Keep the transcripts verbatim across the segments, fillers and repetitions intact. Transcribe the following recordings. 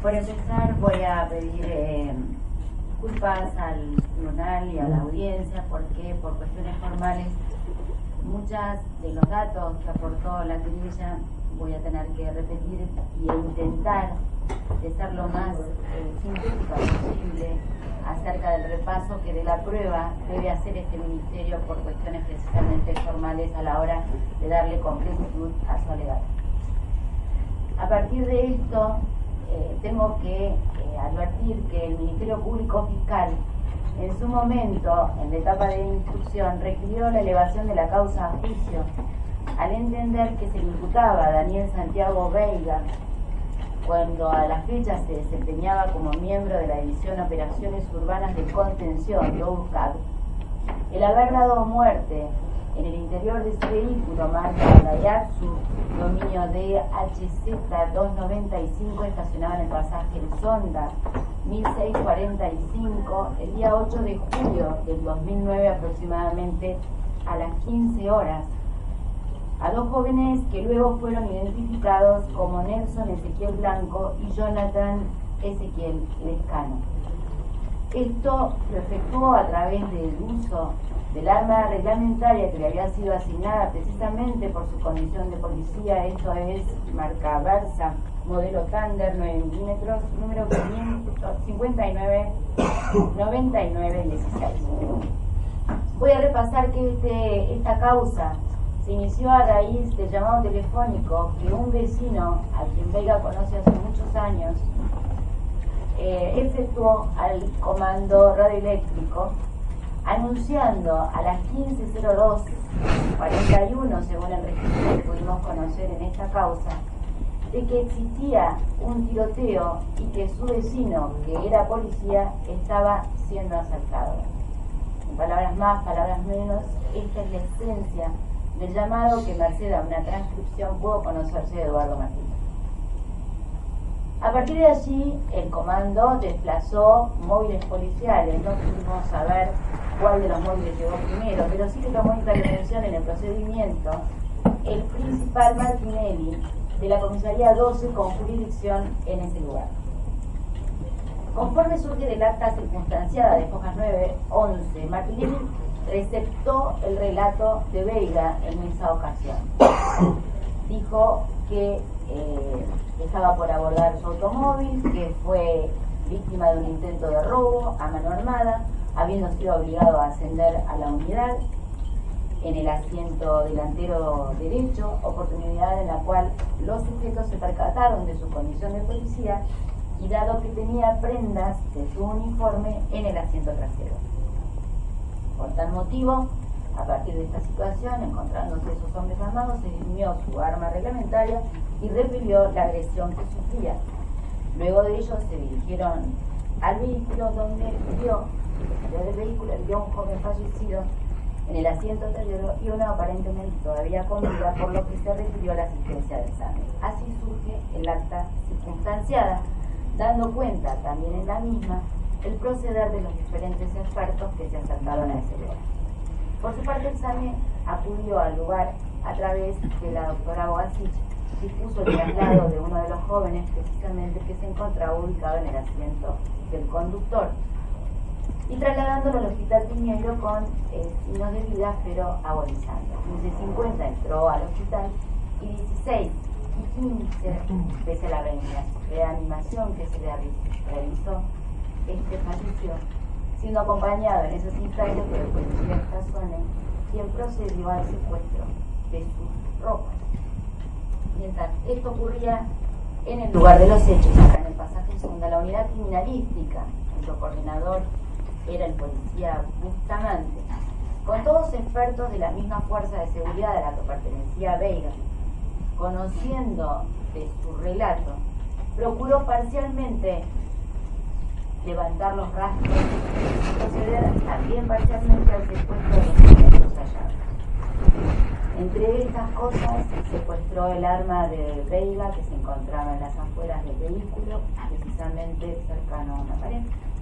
Por empezar, voy a pedir eh, disculpas al tribunal y a la audiencia porque por cuestiones formales muchas de los datos que aportó la querella voy a tener que repetir y intentar de ser lo más eh, sintética posible acerca del repaso que de la prueba debe hacer este ministerio por cuestiones precisamente formales a la hora de darle completitud a su alegato. A partir de esto, eh, tengo que eh, advertir que el Ministerio Público Fiscal en su momento, en la etapa de instrucción, requirió la elevación de la causa a juicio al entender que se le imputaba a Daniel Santiago Veiga, cuando a la fecha se desempeñaba como miembro de la División Operaciones Urbanas de Contención, DOUCAD, el haber dado muerte en el interior de su vehículo marca Daihatsu, dominio D H Z doscientos noventa y cinco, estacionado en el pasaje El Sonda mil seiscientos cuarenta y cinco, el día ocho de julio del dos mil nueve aproximadamente a las quince horas, a dos jóvenes que luego fueron identificados como Nelson Ezequiel Blanco y Jonathan Ezequiel Lescano. Esto lo efectuó a través del uso del arma reglamentaria que le había sido asignada precisamente por su condición de policía, esto es marca Versa, modelo Thunder nueve milímetros, número cincuenta y nueve noventa y nueve dieciséis. Voy a repasar que este, esta causa se inició a raíz del llamado telefónico que un vecino, a quien Veiga conoce hace muchos años, eh, efectuó al comando radioeléctrico, anunciando a las quince cero dos cuarenta y uno, según el registro que pudimos conocer en esta causa, de que existía un tiroteo y que su vecino, que era policía, estaba siendo asaltado. En palabras más, palabras menos, esta es la esencia del llamado que, merced a una transcripción, pudo conocerse de Eduardo Martínez. A partir de allí, el comando desplazó móviles policiales. No pudimos saber cuál de los móviles llegó primero, pero sí que tomó intervención en el procedimiento el principal Martinelli de la comisaría doce con jurisdicción en ese lugar. Conforme surge del acta circunstanciada de Fojas nueve once, Martinelli receptó el relato de Veiga en esa ocasión. Dijo que eh, estaba por abordar su automóvil, que fue víctima de un intento de robo a mano armada, habiendo sido obligado a ascender a la unidad en el asiento delantero derecho, oportunidad en la cual los sujetos se percataron de su condición de policía y dado que tenía prendas de su uniforme en el asiento trasero. Por tal motivo, a partir de esta situación, encontrándose esos hombres armados, se dirimió su arma reglamentaria y repelió la agresión que sufría. Luego de ello se dirigieron al vehículo, donde vio, del vehículo vio un joven fallecido en el asiento trasero y uno aparentemente todavía con vida, por lo que se requirió la asistencia del SAME. Así surge el acta circunstanciada, dando cuenta también en la misma el proceder de los diferentes expertos que se acercaron a ese lugar. Por su parte, el SAME acudió al lugar a través de la doctora Boasich, dispuso el traslado de uno de los jóvenes, precisamente que se encontraba ubicado en el asiento del conductor, y trasladándolo al hospital Piñeiro con eh, signos de vida, pero agonizando. quince cincuenta entró al hospital y dieciséis y quince, pese a la reanimación que se le realizó, este falleció, siendo acompañado en esos instantes por el policía Stazzone, quien procedió al secuestro de sus ropas. Mientras esto ocurría en el lugar de los hechos, acá en el pasaje Sonda, la unidad criminalística, cuyo coordinador era el policía Bustamante, con todos expertos de la misma fuerza de seguridad a la que pertenecía Veiga, conociendo de su relato, procuró parcialmente levantar los rastros y proceder también parcialmente al secuestro de los elementos hallados. Entre estas cosas, secuestró el arma de Veiga que se encontraba en las afueras del vehículo, precisamente cercano a una pared,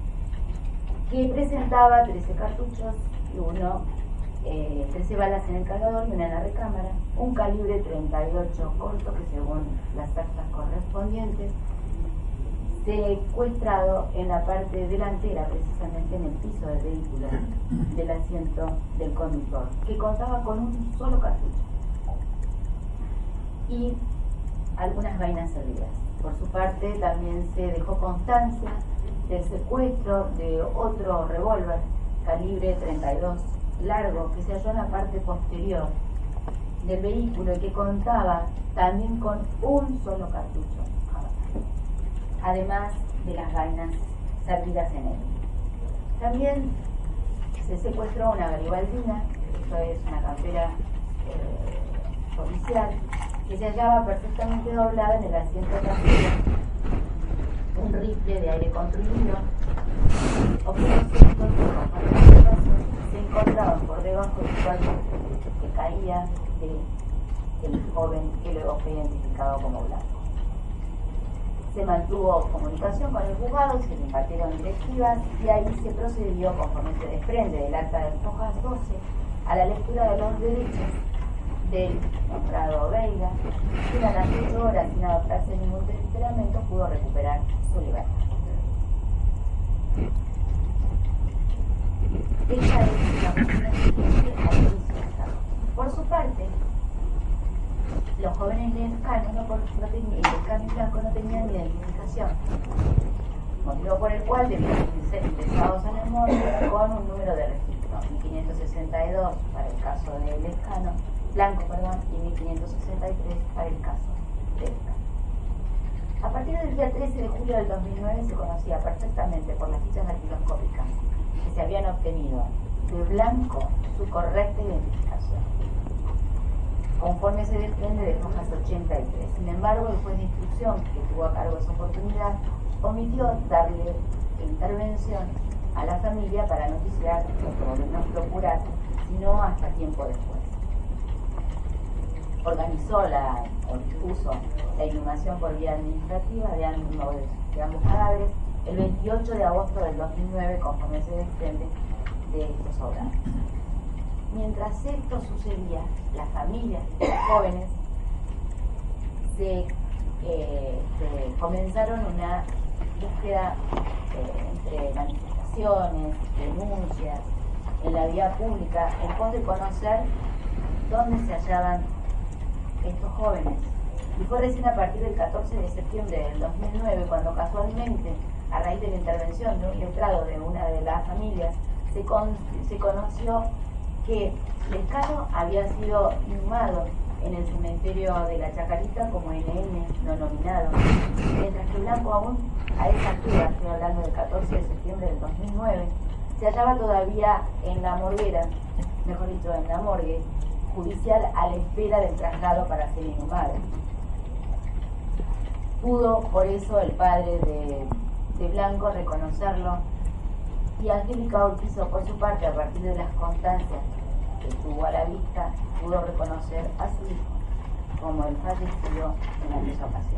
que presentaba trece cartuchos y uno, eh, trece balas en el cargador y una en la recámara, un calibre treinta y ocho corto que según las actas correspondientes secuestrado en la parte delantera, precisamente en el piso del vehículo, del asiento del conductor, que contaba con un solo cartucho y algunas vainas servidas. Por su parte, también se dejó constancia del secuestro de otro revólver calibre treinta y dos largo que se halló en la parte posterior del vehículo y que contaba también con un solo cartucho, además de las vainas servidas en él. También se secuestró una garibaldina, esto es una campera eh, policial, que se hallaba perfectamente doblada en el asiento trasero, un rifle de aire comprimido, objetos se encontraban por debajo del cuerpo que caía del joven que luego fue identificado como Blanco. Se mantuvo comunicación con el juzgado, se le impartieron directivas y ahí se procedió, conforme se desprende del acta de Fojas doce, a la lectura de los derechos del nombrado Veiga, quien a las ocho horas, sin adoptarse ningún temperamento, pudo recuperar su libertad. Esta es la cuestión siguiente al inicio del caso. Por su parte, los jóvenes lescanos no, no tenían, Lescano y Blanco no tenían identificación, motivo por el cual debían ser ingresados en el morgue con un número de registro, mil quinientos sesenta y dos para el caso de Lescano, Blanco, perdón, y mil quinientos sesenta y tres para el caso de Lescano. A partir del día trece de julio del dos mil nueve se conocía perfectamente por las fichas dactiloscópicas que se habían obtenido de Blanco su correcta identificación, conforme se desprende de Fojas ochenta y tres. Sin embargo, el juez de instrucción que tuvo a cargo esa oportunidad omitió darle intervención a la familia para noticiar, como no procurar, sino hasta tiempo después. Organizó la, o dispuso la inhumación por vía administrativa de ambos, de ambos cadáveres el veintiocho de agosto del dos mil nueve, conforme se desprende de estos obras. Mientras esto sucedía, las familias de los jóvenes se, eh, se comenzaron una búsqueda eh, entre manifestaciones, denuncias, en la vía pública, en pos de conocer dónde se hallaban estos jóvenes. Y fue recién a partir del catorce de septiembre del dos mil nueve cuando casualmente, a raíz de la intervención de un letrado de una de las familias, se, con, se conoció que Lescano había sido inhumado en el cementerio de la Chacarita como N N no nominado, mientras que Blanco aún a esa altura, estoy hablando del catorce de septiembre del dos mil nueve, se hallaba todavía en la morguera, mejor dicho, en la morgue judicial a la espera del traslado para ser inhumado. Pudo por eso el padre de, de Blanco reconocerlo, y Angélica Urquizo, por su parte, a partir de las constancias que tuvo a la vista, pudo reconocer a su hijo como el fallecido en aquella ocasión.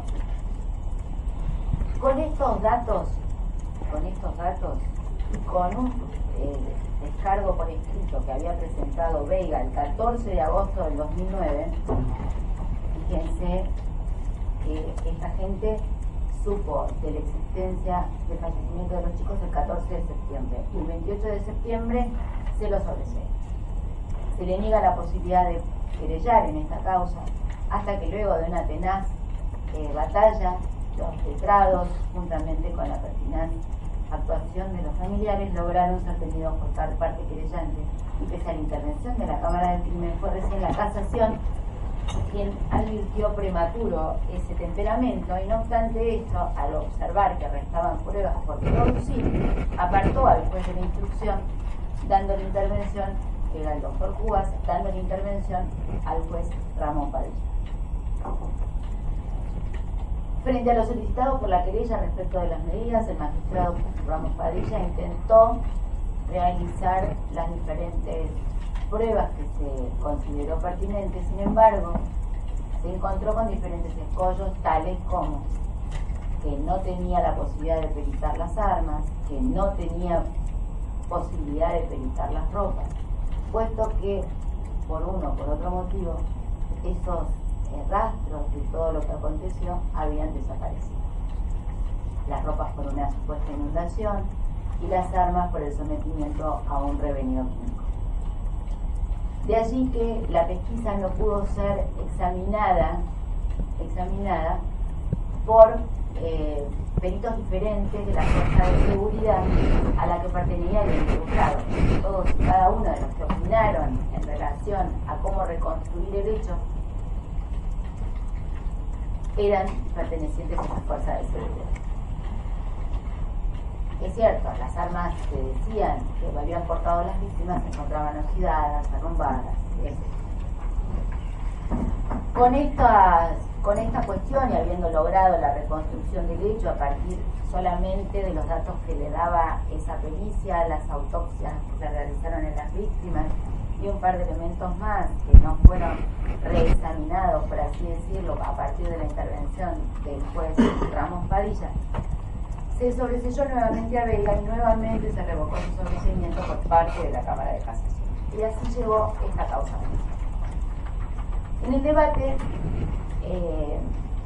Con estos datos, con estos datos y con un eh, descargo por escrito que había presentado Veiga el catorce de agosto del dos mil nueve, fíjense que esta gente supo de la existencia del fallecimiento de los chicos el catorce de septiembre y el veintiocho de septiembre se lo sobresee. Se le niega la posibilidad de querellar en esta causa hasta que luego de una tenaz eh, batalla, los letrados, juntamente con la pertinaz actuación de los familiares, lograron ser tenidos por parte querellante, y pese a la intervención de la Cámara del Crimen, fue recién la casación quien advirtió prematuro ese temperamento, y no obstante esto, al observar que restaban pruebas por producir, apartó al juez de la instrucción, dando la intervención, que era el doctor Cubas, dando la intervención al juez Ramón Padilla. Frente a lo solicitado por la querella respecto de las medidas, el magistrado Ramos Padilla intentó realizar las diferentes pruebas que se consideró pertinentes. Sin embargo, se encontró con diferentes escollos, tales como que no tenía la posibilidad de peritar las armas, que no tenía posibilidad de peritar las ropas, puesto que por uno o por otro motivo esos eh, rastros de todo lo que aconteció habían desaparecido. las ropas por una supuesta inundación y las armas por el sometimiento a un revenido químico. De allí que la pesquisa no pudo ser examinada, examinada por eh, peritos diferentes de la fuerza de seguridad a la que pertenecía el involucrado. Todos y cada uno de los que opinaron en relación a cómo reconstruir el hecho eran pertenecientes a la fuerza de seguridad. Es cierto, las armas que decían que habían portado las víctimas se encontraban oxidadas, arrumbadas, etcétera. Con esta, con esta cuestión y habiendo logrado la reconstrucción del hecho a partir solamente de los datos que le daba esa pericia, las autopsias que se realizaron en las víctimas y un par de elementos más que no fueron reexaminados, por así decirlo, a partir de la intervención del juez Ramón Padilla, se sobreseyó nuevamente a Veiga y nuevamente se revocó su sobreseimiento por parte de la Cámara de Casación. Y así llegó esta causa. En el debate, eh,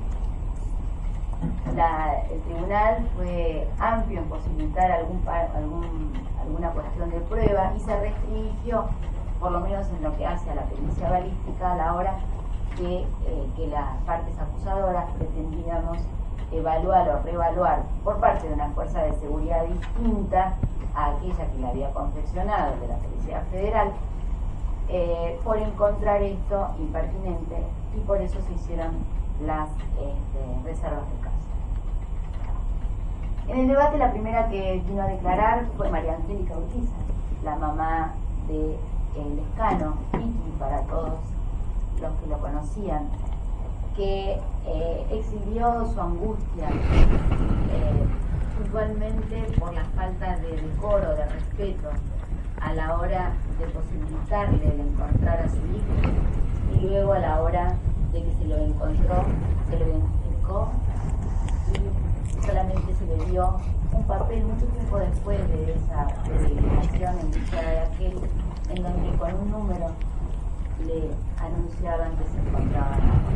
la, el tribunal fue amplio en posibilitar algún, algún, alguna cuestión de prueba y se restringió, por lo menos en lo que hace a la pericia balística, a la hora de eh, que las partes acusadoras pretendíamos evaluar o reevaluar por parte de una fuerza de seguridad distinta a aquella que la había confeccionado, de la Policía Federal, eh, por encontrar esto impertinente, y por eso se hicieron las este, reservas del caso. En el debate la primera que vino a declarar fue María Angélica Urquiza, la mamá de el Lescano, Vicky para todos los que lo conocían, que eh, exhibió su angustia eh, puntualmente por la falta de decoro, de respeto a la hora de posibilitarle el encontrar a su hijo, y luego a la hora de que se lo encontró, se lo identificó y solamente se le dio un papel mucho tiempo después de esa publicación en búsqueda de aquel, en donde con un número le anunciaban que se encontraba.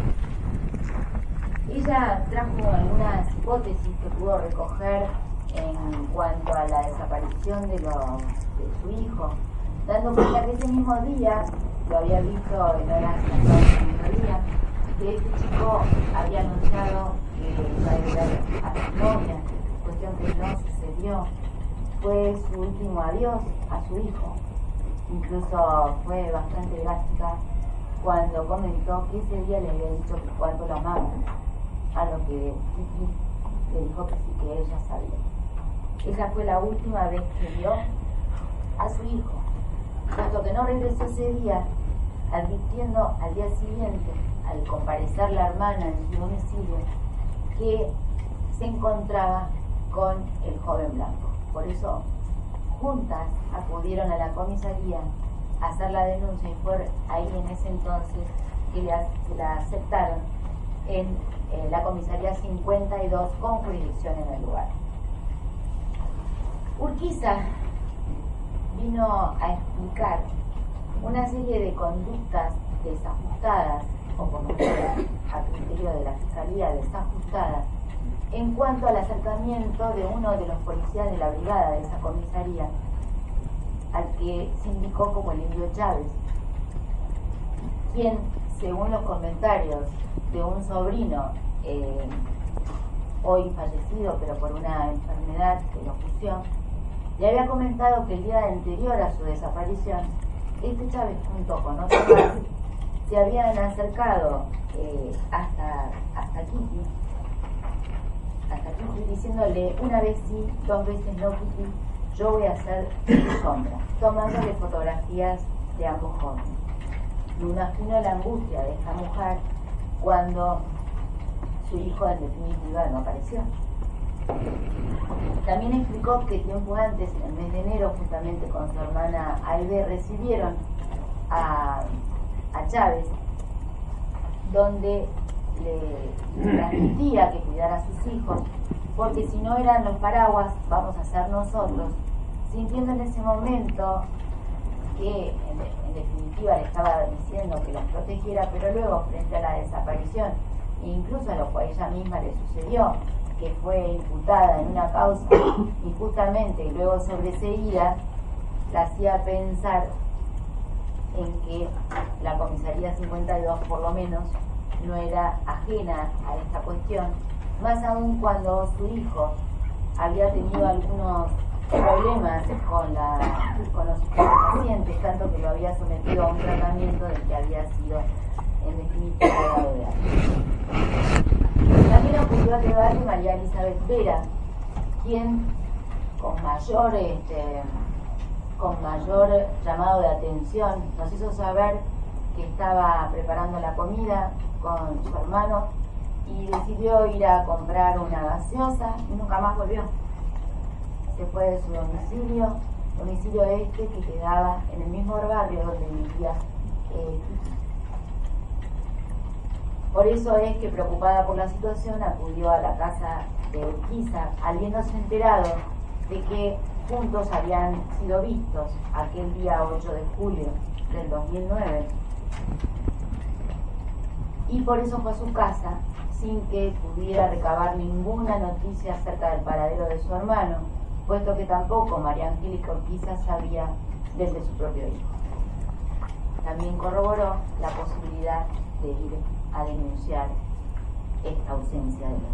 Ella trajo algunas hipótesis que pudo recoger en cuanto a la desaparición de, los, de su hijo, dando cuenta que ese mismo día, lo había visto en horas del mediodía, que este chico había anunciado que iba a ir a su novia, cuestión que no sucedió. Fue su último adiós a su hijo. Incluso fue bastante drástica cuando comentó que ese día le había dicho que cuánto lo amaba, a lo que Kiki le dijo que sí, que ella sabía. Esa fue la última vez que vio a su hijo, puesto que no regresó ese día, advirtiendo al día siguiente, al comparecer la hermana en su domicilio, que se encontraba con el joven blanco. Por eso, juntas acudieron a la comisaría a hacer la denuncia y fue ahí en ese entonces que la, que la aceptaron en eh, la comisaría cincuenta y dos con jurisdicción en el lugar. Urquiza vino a explicar una serie de conductas desajustadas, o como fuera a criterio de la Fiscalía, desajustadas, en cuanto al acercamiento de uno de los policías de la brigada de esa comisaría, al que se indicó como el Indio Chávez, quien, según los comentarios de un sobrino, eh, hoy fallecido, pero por una enfermedad de locución, le había comentado que el día anterior a su desaparición, este Chávez, junto con otros más, se habían acercado eh, hasta, hasta Kiki, hasta Kiki, diciéndole una vez sí, dos veces no, Kiki, yo voy a hacer tu sombra, tomándole fotografías de ambos jóvenes. Me imagino la angustia de esta mujer cuando su hijo en definitiva no apareció. También explicó que tiempo antes, en el mes de enero, juntamente con su hermana Aide, recibieron a, a Chávez, donde le transmitía que cuidara a sus hijos, porque si no eran los paraguas, vamos a ser nosotros, sintiendo en ese momento que en, en definitiva le estaba diciendo que los protegiera, pero luego frente a la desaparición, e incluso a lo que a ella misma le sucedió, que fue imputada en una causa injustamente y luego sobreseída, la hacía pensar en que la comisaría cincuenta y dos por lo menos no era ajena a esta cuestión, más aún cuando su hijo había tenido algunos problemas con, la, con los pacientes, tanto que lo había sometido a un tratamiento del que había sido en definitiva dado de alta. También ocurrió al debate María Elizabeth Vera, quien con mayor este, con mayor llamado de atención nos hizo saber que estaba preparando la comida con su hermano y decidió ir a comprar una gaseosa y nunca más volvió. Se fue de su domicilio, domicilio este que quedaba en el mismo barrio donde vivía eh, Por eso es que, preocupada por la situación, acudió a la casa de Urquiza, habiéndose enterado de que juntos habían sido vistos aquel día ocho de julio del dos mil nueve. Y por eso fue a su casa, sin que pudiera recabar ninguna noticia acerca del paradero de su hermano, puesto que tampoco María Angélica Urquiza sabía desde su propio hijo. También corroboró la posibilidad de ir a denunciar esta ausencia de los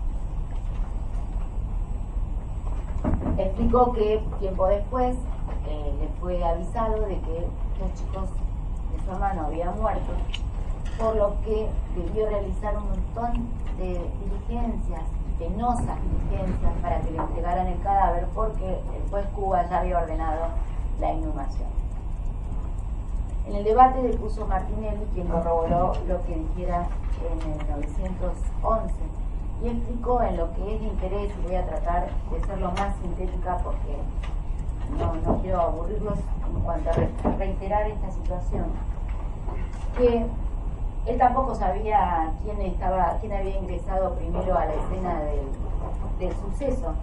chicos. Explicó que tiempo después eh, le fue avisado de que los chicos de su hermano habían muerto, por lo que debió realizar un montón de diligencias, penosas diligencias, para que le entregaran el cadáver, porque el juez Cuba ya había ordenado la inhumación. En el debate depuso Martinelli, quien corroboró lo que dijera en el novecientos once y explicó en lo que es de interés, y voy a tratar de ser lo más sintética porque no, no quiero aburrirlos en cuanto a reiterar esta situación, que él tampoco sabía quién estaba, quién había ingresado primero a la escena del, del suceso,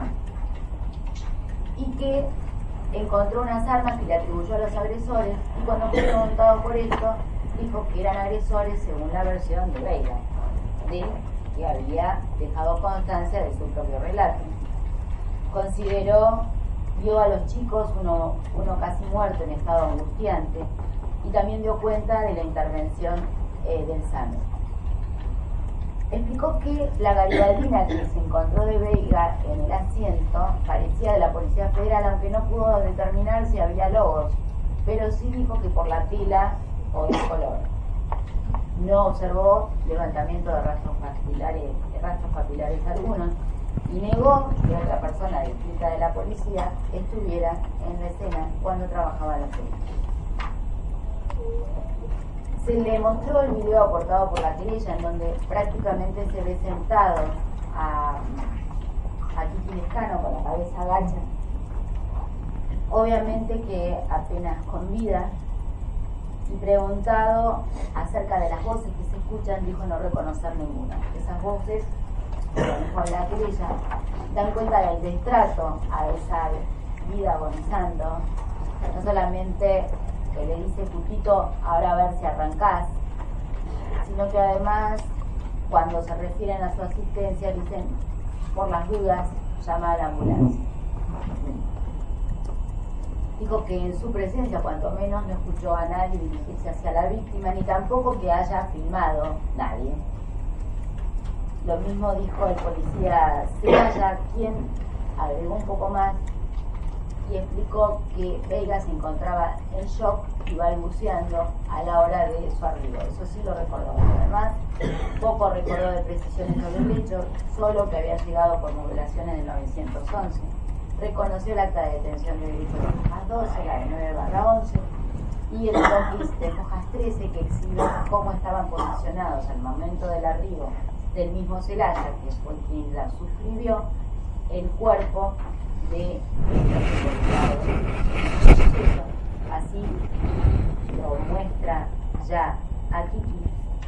y que encontró unas armas que le atribuyó a los agresores, y cuando fue preguntado por esto, dijo que eran agresores según la versión de Veiga, de que había dejado constancia de su propio relato. Consideró, vio a los chicos, uno, uno casi muerto en estado angustiante, y también dio cuenta de la intervención eh, del SAME. Explicó que la garibaldina que se encontró de Veiga en el asiento parecía de la Policía Federal, aunque no pudo determinar si había logos, pero sí dijo que por la tela o el color. No observó levantamiento de rastros papilares, de rastros papilares algunos, y negó que otra persona distinta de la policía estuviera en la escena cuando trabajaba en la policía. Se le mostró el video aportado por la querella, en donde prácticamente se ve sentado a, a Kiki Lescano con la cabeza agacha, obviamente que apenas con vida, y preguntado acerca de las voces que se escuchan, dijo no reconocer ninguna. Esas voces, con la querella, dan cuenta del destrato a esa vida agonizando, no solamente que le dice putito, ahora a ver si arrancás, sino que además cuando se refieren a su asistencia dicen, por las dudas, llama a la ambulancia. Dijo que en su presencia, cuanto menos, no escuchó a nadie dirigirse hacia la víctima, ni tampoco que haya filmado nadie. Lo mismo dijo el policía Celaya, quien agregó un poco más y explicó que Veiga se encontraba en shock y balbuceando a la hora de su arribo. Eso sí lo recordó. Además, poco recordó de precisiones sobre el hecho, solo que había llegado por modulación en el novecientos once. Reconoció el acta de detención de delito de Fojas doce, la de nueve barra once, y el croquis de Fojas trece, que exhibe cómo estaban posicionados al momento del arribo del mismo Celaya, que fue quien la suscribió, el cuerpo de así lo muestra ya a Kiki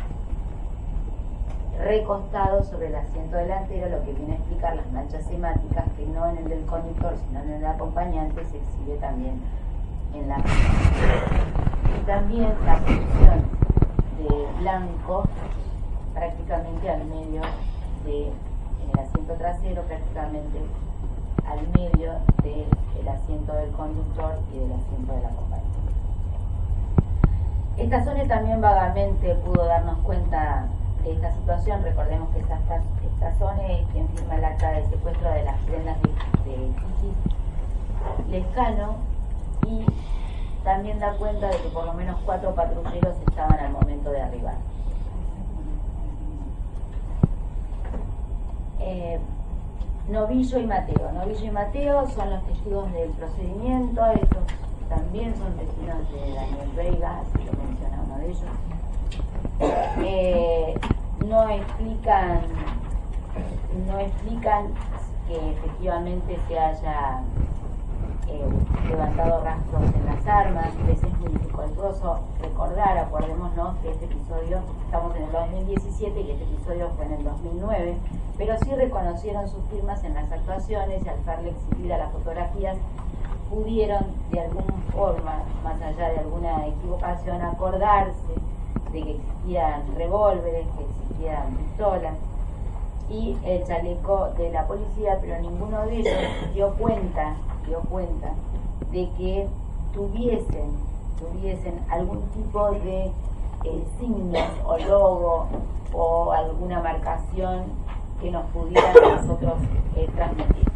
recostado sobre el asiento delantero, lo que viene a explicar las manchas semáticas que no en el del conductor sino en el acompañante se exhibe también en la y también la posición de blanco prácticamente al medio de en el asiento trasero, prácticamente al medio del asiento del conductor y del asiento del acompañante. Estazzone también vagamente pudo darnos cuenta de esta situación. Recordemos que Estazzone es quien firma el acta de secuestro de las prendas de, de Kiki Lescano, y también da cuenta de que por lo menos cuatro patrulleros estaban al momento de arribar. Eh, Novillo y Mateo. Novillo y Mateo son los testigos del procedimiento. Estos también son vecinos de Daniel Veiga, así lo menciona uno de ellos. Eh, no explican, no explican que efectivamente se haya eh, levantado rastros en las armas. Les es muy dificultoso recordar. Acordémonos que este episodio, estamos en el dos mil diecisiete y este episodio fue en el dos mil nueve, pero sí reconocieron sus firmas en las actuaciones, y al verle exhibir a las fotografías pudieron de alguna forma, más allá de alguna equivocación, acordarse de que existían revólveres, que existían pistolas y el chaleco de la policía, pero ninguno de ellos dio cuenta, dio cuenta de que tuviesen, tuviesen algún tipo de eh, signos o logo o alguna marcación que nos pudieran nosotros eh, transmitir.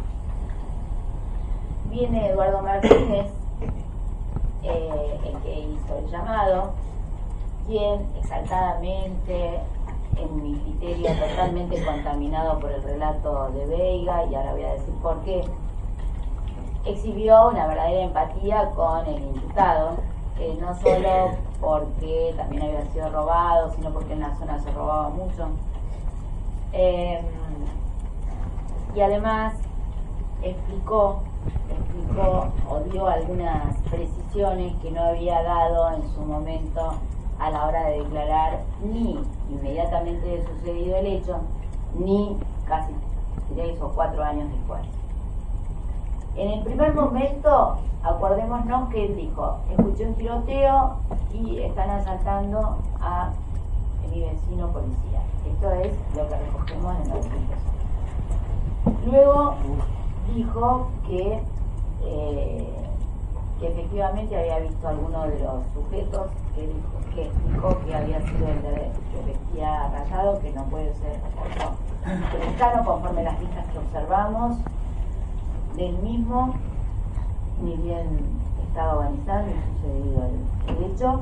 Viene Eduardo Martínez, eh, el que hizo el llamado, quien exaltadamente, en mi criterio totalmente contaminado por el relato de Veiga, y ahora voy a decir por qué, exhibió una verdadera empatía con el imputado, eh, no solo porque también había sido robado, sino porque en la zona se robaba mucho. Eh, y además explicó, explicó o dio algunas precisiones que no había dado en su momento a la hora de declarar, ni inmediatamente de sucedido el hecho, ni casi tres o cuatro años después. En el primer momento, acordémonos que él dijo: escuché un tiroteo y están asaltando a mi vecino policía. Esto es lo que recogemos en la documentación. Luego dijo que, eh, que efectivamente había visto a alguno de los sujetos que, dijo, que explicó que había sido el de, que vestía rayado, que no puede ser cercano conforme las vistas que observamos del mismo, ni bien estaba organizado ni sucedido el, el hecho,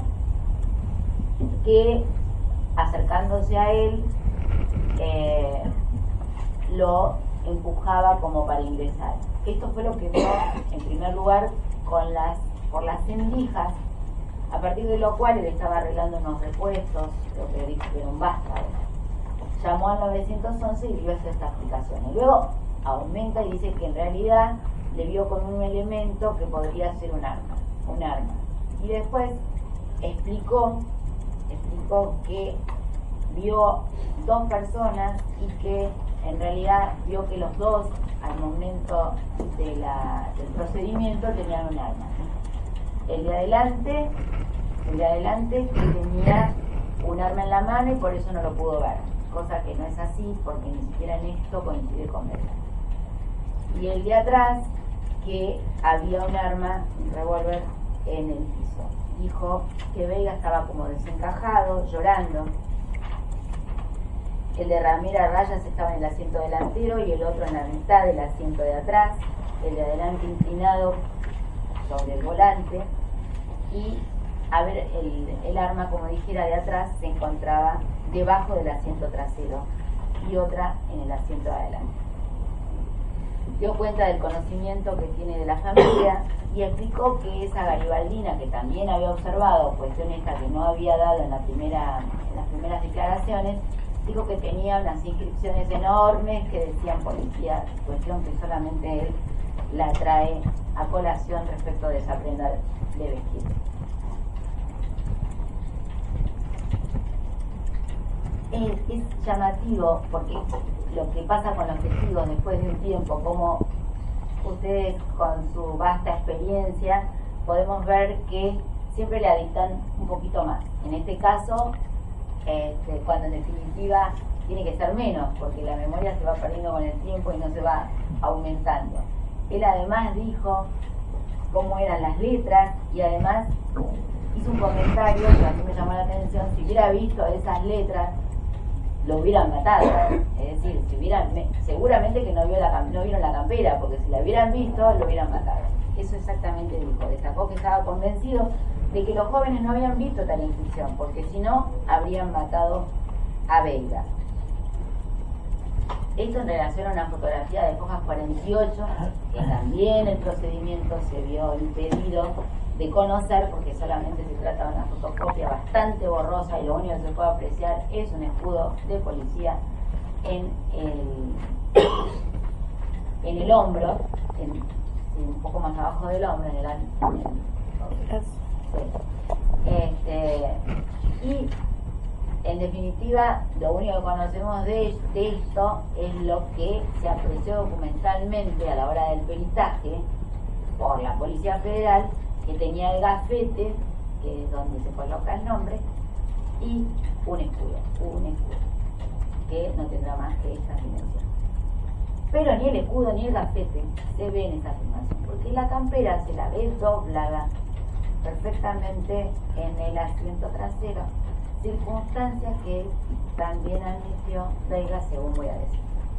que acercándose a él eh, lo empujaba como para ingresar. Esto fue lo que vio en primer lugar con las, por las rendijas, a partir de lo cual él estaba arreglando unos repuestos, lo que dijo que era un vástago. Llamó al nueve once y dio esta explicación. Y luego aumenta y dice que en realidad le vio con un elemento que podría ser un arma, un arma. Y después explicó, explicó que vio dos personas y que en realidad vio que los dos al momento de la, del procedimiento tenían un arma. El de adelante, el de adelante que tenía un arma en la mano y por eso no lo pudo ver, cosa que no es así porque ni siquiera en esto coincide con Veiga. Y el de atrás que había un arma, un revólver en el piso. Dijo que Veiga estaba como desencajado, llorando. El de Ramírez Rayas estaba en el asiento delantero y el otro en la mitad del asiento de atrás, el de adelante inclinado sobre el volante, y a ver, el, el arma, como dijera, de atrás se encontraba debajo del asiento trasero y otra en el asiento de adelante. Dio cuenta del conocimiento que tiene de la familia y explicó que esa garibaldina, que también había observado, cuestión esta que no había dado en, la primera, en las primeras declaraciones, dijo que tenía unas inscripciones enormes que decían policía, cuestión que solamente él la trae a colación respecto de esa prenda de vestir. Es, es llamativo porque lo que pasa con los testigos después de un tiempo, como ustedes con su vasta experiencia podemos ver que siempre le adictan un poquito más. En este caso, Este, cuando en definitiva tiene que ser menos, porque la memoria se va perdiendo con el tiempo y no se va aumentando. Él además dijo cómo eran las letras y además hizo un comentario que a mí me llamó la atención: si hubiera visto esas letras, lo hubieran matado. Es decir, si hubieran, seguramente que no, vio la, no vieron la campera, porque si la hubieran visto, lo hubieran matado. Eso exactamente dijo. Destacó que estaba convencido de que los jóvenes no habían visto tal inscripción, porque si no, habrían matado a Veiga. Esto en relación a una fotografía de Fojas cuarenta y ocho, que también el procedimiento se vio impedido de conocer, porque solamente se trata de una fotocopia bastante borrosa y lo único que se puede apreciar es un escudo de policía en el, en el hombro, en, un poco más abajo del hombro, en el, en el sí. este, y en definitiva lo único que conocemos de, de esto es lo que se apreció documentalmente a la hora del peritaje por la Policía Federal, que tenía el gafete, que es donde se coloca el nombre, y un escudo, un escudo, que no tendrá más que esta dimensión. Pero ni el escudo ni el gafete se ve en esa afirmación, porque la campera se la ve doblada perfectamente en el asiento trasero, circunstancia que también admitió Veiga, según voy a decir.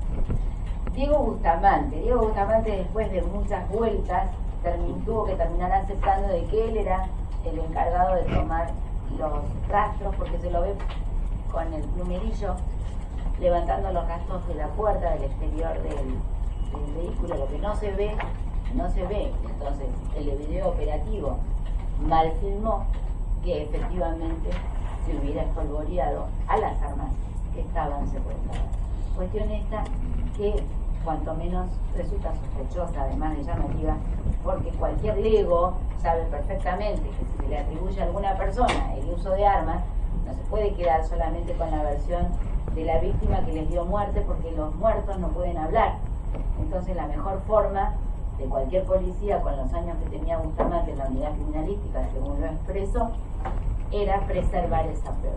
Diego Bustamante, Diego Bustamante después de muchas vueltas tuvo que terminar aceptando de que él era el encargado de tomar los rastros, porque se lo ve con el plumerillo levantando los rastros de la puerta del exterior del, del vehículo. Lo que no se ve, no se ve. Entonces el video operativo mal filmó que efectivamente se hubiera espolvoreado a las armas que estaban secuestradas. Cuestión esta que cuanto menos resulta sospechosa, además de llamativa, porque cualquier lego sabe perfectamente que si se le atribuye a alguna persona el uso de armas, no se puede quedar solamente con la versión de la víctima que les dio muerte, porque los muertos no pueden hablar. Entonces la mejor forma de cualquier policía, con los años que tenía Bustamante en la unidad criminalística, según lo expresó, era preservar esa prueba.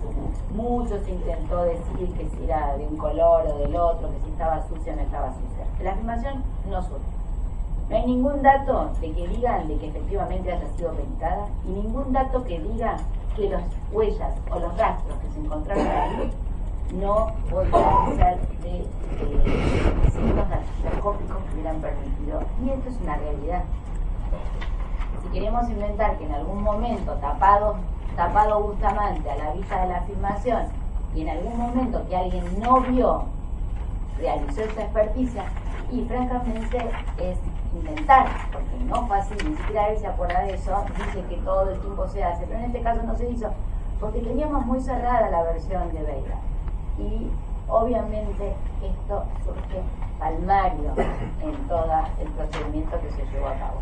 Mucho se intentó decir que si era de un color o del otro, que si estaba sucia o no estaba sucia. La afirmación no surge. No hay ningún dato de que digan de que efectivamente haya sido peritada, y ningún dato que diga que las huellas o los rastros que se encontraron ahí no podían ser de eh, signos artroscópicos que hubieran permitido. Y esto es una realidad. Si queremos inventar que en algún momento tapado tapado Bustamante a la vista de la afirmación, y en algún momento que alguien no vio realizó esa experticia, y francamente es inventar, porque no fue así, ni siquiera él se acuerda de eso, dice que todo el tiempo se hace, pero en este caso no se hizo, porque teníamos muy cerrada la versión de Veiga, y obviamente esto surge palmario en todo el procedimiento que se llevó a cabo.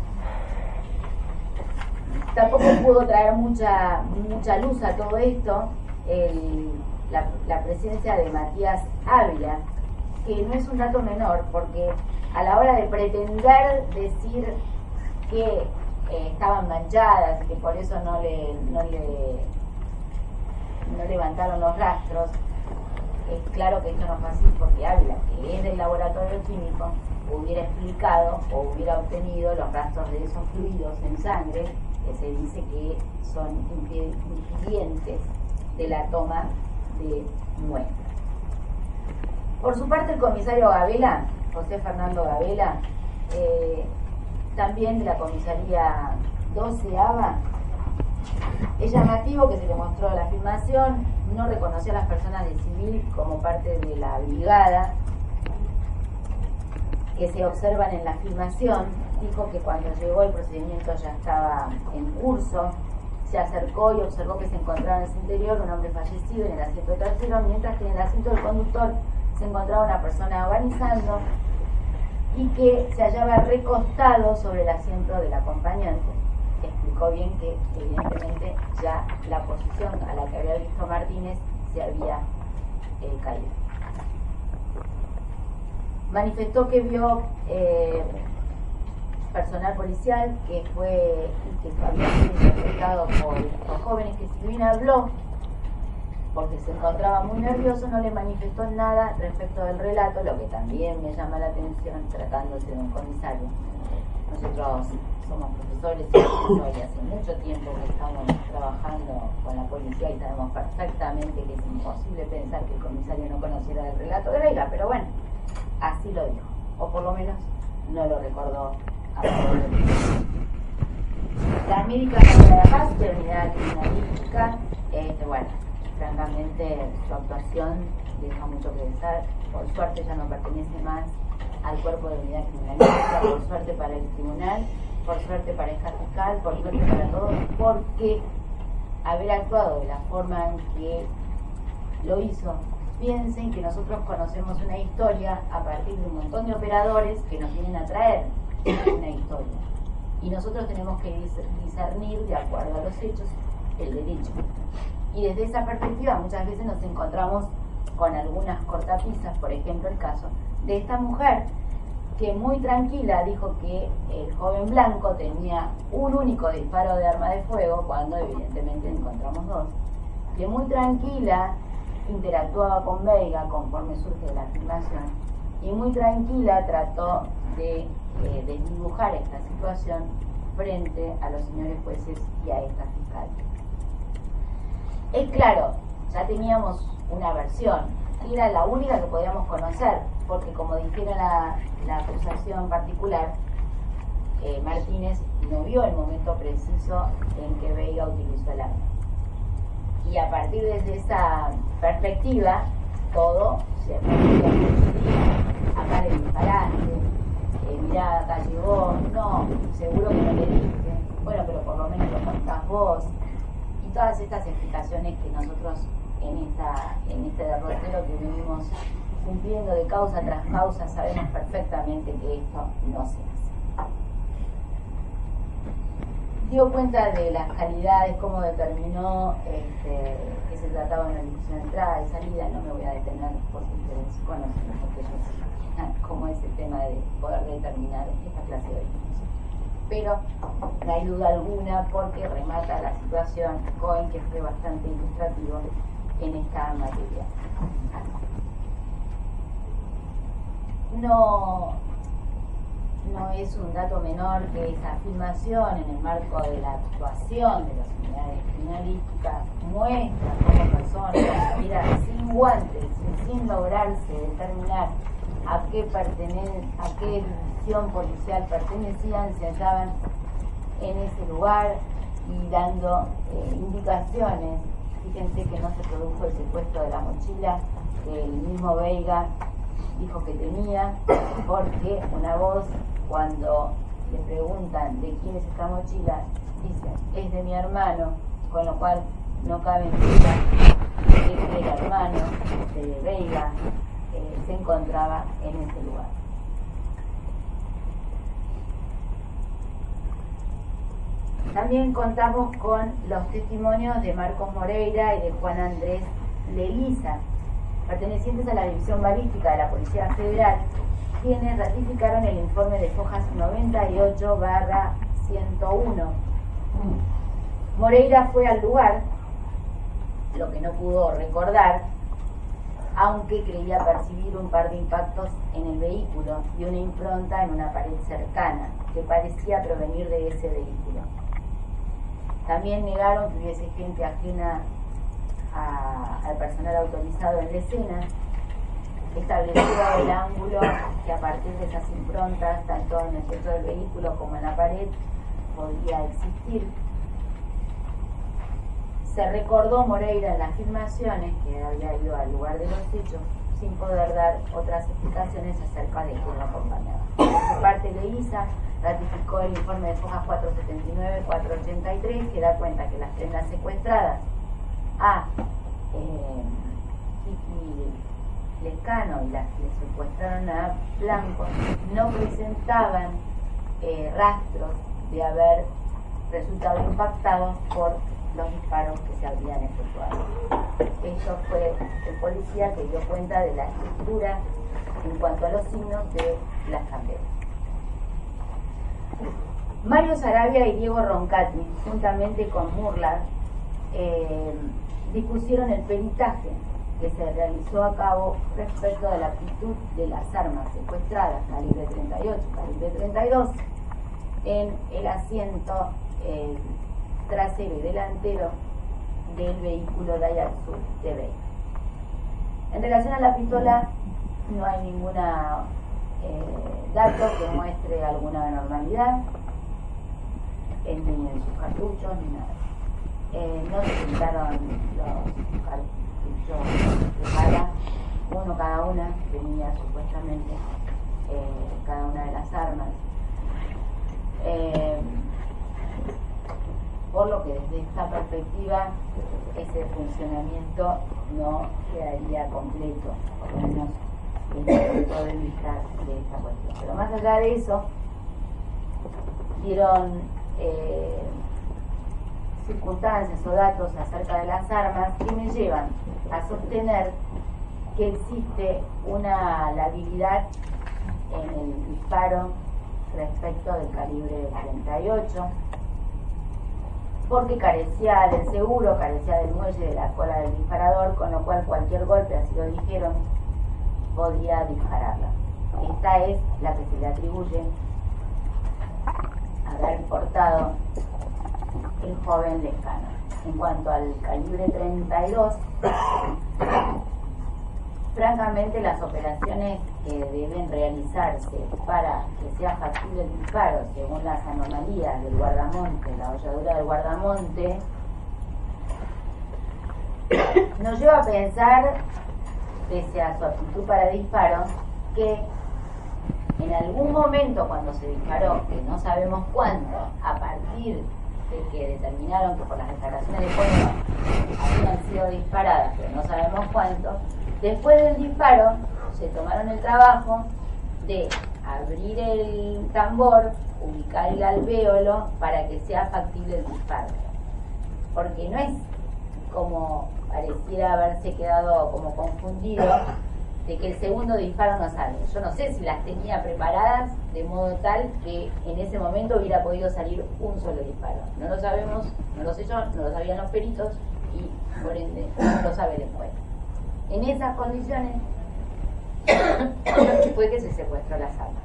Tampoco pudo traer mucha mucha luz a todo esto el, la, la presencia de Matías Ávila, que no es un dato menor, porque a la hora de pretender decir que eh, estaban manchadas y que por eso no le, no le no levantaron los rastros, es claro que esto no fue así, porque Ávila, que es del laboratorio químico, hubiera explicado o hubiera obtenido los rastros de esos fluidos en sangre que se dice que son impidientes de la toma de muestras. Por su parte, el comisario Gabela, José Fernando Gabela, eh, también de la comisaría doceava, es llamativo que se le mostró la filmación, no reconoció a las personas de civil como parte de la brigada que se observan en la filmación. Dijo que cuando llegó el procedimiento ya estaba en curso, se acercó y observó que se encontraba en su interior un hombre fallecido en el asiento trasero, mientras que en el asiento del conductor se encontraba una persona agonizando y que se hallaba recostado sobre el asiento del acompañante. Explicó bien que evidentemente ya la posición a la que había visto Martínez se había eh, caído. Manifestó que vio eh, personal policial que fue que había sido interpretado por los jóvenes, que si bien habló porque se encontraba muy nervioso, no le manifestó nada respecto del relato, lo que también me llama la atención tratándose de un comisario. Nosotros somos profesores y profesores y hace mucho tiempo que estamos trabajando con la policía y sabemos perfectamente que es imposible pensar que el comisario no conociera el relato de Veiga, pero bueno, así lo dijo, o por lo menos no lo recordó a favor de mí. La médica María de la Paz, de unidad criminalística, este, bueno, francamente su actuación deja mucho que pensar. Por suerte ya no pertenece más al cuerpo de unidad criminalística, por suerte para el tribunal, por suerte para esta fiscal, por suerte para todos, porque haber actuado de la forma en que lo hizo, piensen que nosotros conocemos una historia a partir de un montón de operadores que nos vienen a traer una historia. Y nosotros tenemos que discernir, de acuerdo a los hechos, el derecho. Y desde esa perspectiva muchas veces nos encontramos con algunas cortapisas, por ejemplo el caso de esta mujer que muy tranquila dijo que el joven blanco tenía un único disparo de arma de fuego, cuando evidentemente encontramos dos, que muy tranquila interactuaba con Veiga conforme surge la filmación, y muy tranquila trató de eh, desdibujar esta situación frente a los señores jueces y a esta fiscal. Es claro, ya teníamos una versión, y era la única que podíamos conocer, porque como dijera la, la acusación particular, eh, Martínez no vio el momento preciso en que Veiga utilizó el arma. Y a partir de esa perspectiva, todo se acá le disparaste, eh, mirá, acá llegó, no, seguro que no le diste, bueno, pero por lo menos lo contás vos. Y todas estas explicaciones que nosotros en, esta, en este derrotero que vivimos cumpliendo de causa tras causa, sabemos perfectamente que esto no se hace. Dio cuenta de las calidades, cómo determinó este, que se trataba de una discusión de entrada y salida. No me voy a detener porque ustedes conocen, porque yo cómo es el tema de poder determinar esta clase de discusión. Pero no hay duda alguna, porque remata la situación Cohen, que fue bastante ilustrativo en esta materia. No, no es un dato menor que esa filmación en el marco de la actuación de las unidades criminalísticas muestra cómo personas, mira, sin guantes, sin lograrse determinar a qué pertenecen, a qué división policial pertenecían, se hallaban en ese lugar y dando eh, indicaciones. Fíjense que no se produjo el secuestro de la mochila que el mismo Veiga dijo que tenía, porque una voz, cuando le preguntan de quién es esta mochila, dice, es de mi hermano, con lo cual no cabe duda de que el hermano de Veiga eh, se encontraba en ese lugar. También contamos con los testimonios de Marcos Moreira y de Juan Andrés Leliza, pertenecientes a la División Balística de la Policía Federal, quienes ratificaron el informe de Fojas noventa y ocho barra ciento uno. Moreira fue al lugar, lo que no pudo recordar, aunque creía percibir un par de impactos en el vehículo y una impronta en una pared cercana, que parecía provenir de ese vehículo. También negaron que hubiese gente ajena a, al personal autorizado en la escena. Estableció el ángulo que a partir de esas improntas, tanto en el techo del vehículo como en la pared, podría existir. Se recordó Moreira en las filmaciones que había ido al lugar de los hechos sin poder dar otras explicaciones acerca de quién lo acompañaba. Por su parte, Leliza ratificó el informe de Fojas cuatrocientos setenta y nueve cuatrocientos ochenta y tres, que da cuenta que las prendas secuestradas a eh, Kiki Lescano y las que secuestraron a Blanco no presentaban eh, rastros de haber resultado impactados por los disparos que se habían efectuado. Esto fue el policía que dio cuenta de la estructura en cuanto a los signos de las camperas. Mario Sarabia y Diego Roncati, juntamente con Murlar, eh, dispusieron el peritaje que se realizó a cabo respecto de la aptitud de las armas secuestradas, calibre treinta y ocho, calibre treinta y dos, en el asiento eh, trasero y delantero del vehículo Daihatsu de Veiga. En relación a la pistola, no hay ninguna eh, dato que muestre alguna anormalidad, en, ni en sus cartuchos ni nada. Eh, no se pintaron los cartuchos de bala, uno cada una, tenía supuestamente eh, cada una de las armas. Eh, por lo que desde esta perspectiva ese funcionamiento no quedaría completo, por lo menos desde el punto de vista de esta cuestión. Pero más allá de eso, dieron eh, circunstancias o datos acerca de las armas que me llevan a sostener que existe una labilidad en el disparo respecto del calibre treinta y ocho, porque carecía del seguro, carecía del muelle de la cola del disparador, con lo cual cualquier golpe, así lo dijeron, podría dispararla. Esta es la que se le atribuye haber portado el joven Lescano. En cuanto al calibre treinta y dos, francamente las operaciones que deben realizarse para que sea factible el disparo según las anomalías del guardamonte, la holladura del guardamonte, nos lleva a pensar, pese a su aptitud para disparo, que en algún momento cuando se disparó, que no sabemos cuándo, a partir de que determinaron que por las declaraciones de fuego habían sido disparadas, pero no sabemos cuánto, después del disparo se tomaron el trabajo de abrir el tambor, ubicar el alvéolo para que sea factible el disparo. Porque no es como pareciera haberse quedado como confundido de que el segundo disparo no sale. Yo no sé si las tenía preparadas de modo tal que en ese momento hubiera podido salir un solo disparo. No lo sabemos, no lo sé yo, no lo sabían los peritos y por ende no lo sabe después. En esas condiciones fue que se secuestró las armas.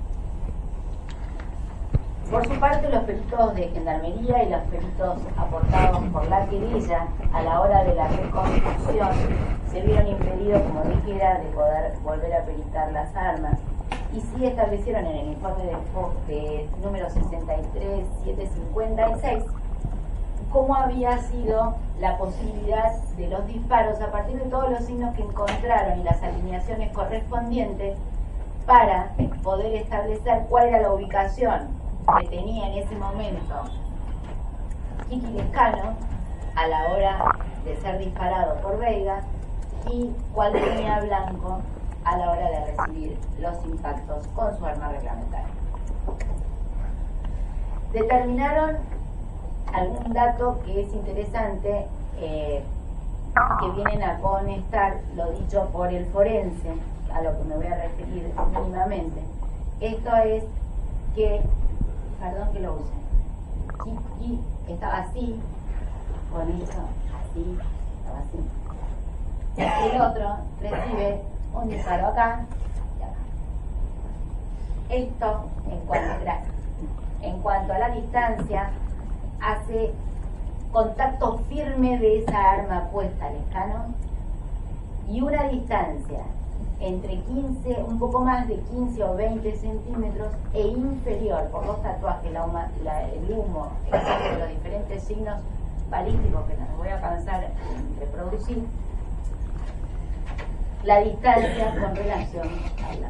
Por su parte, los peritos de gendarmería y los peritos aportados por la querella a la hora de la reconstrucción se vieron impedidos, como dijera, de poder volver a peritar las armas, y sí establecieron en el informe de, de número sesenta y tres mil setecientos cincuenta y seis cómo había sido la posibilidad de los disparos a partir de todos los signos que encontraron y las alineaciones correspondientes para poder establecer cuál era la ubicación que tenía en ese momento Kiki Lescano a la hora de ser disparado por Veiga y cuál tenía Blanco a la hora de recibir los impactos con su arma reglamentaria. Determinaron algún dato que es interesante, eh, que vienen a conectar lo dicho por el forense, a lo que me voy a referir mínimamente. Esto es que, perdón que lo use, Kiki estaba así, con esto, así, estaba así. El otro recibe un disparo acá y acá. Esto en cuanto, en cuanto a la distancia, hace contacto firme de esa arma puesta Lescano y una distancia entre quince, un poco más de quince o veinte centímetros e inferior por los tatuajes, la, la, el humo, de los diferentes signos balísticos que nos voy a cansar en reproducir, la distancia con relación a la.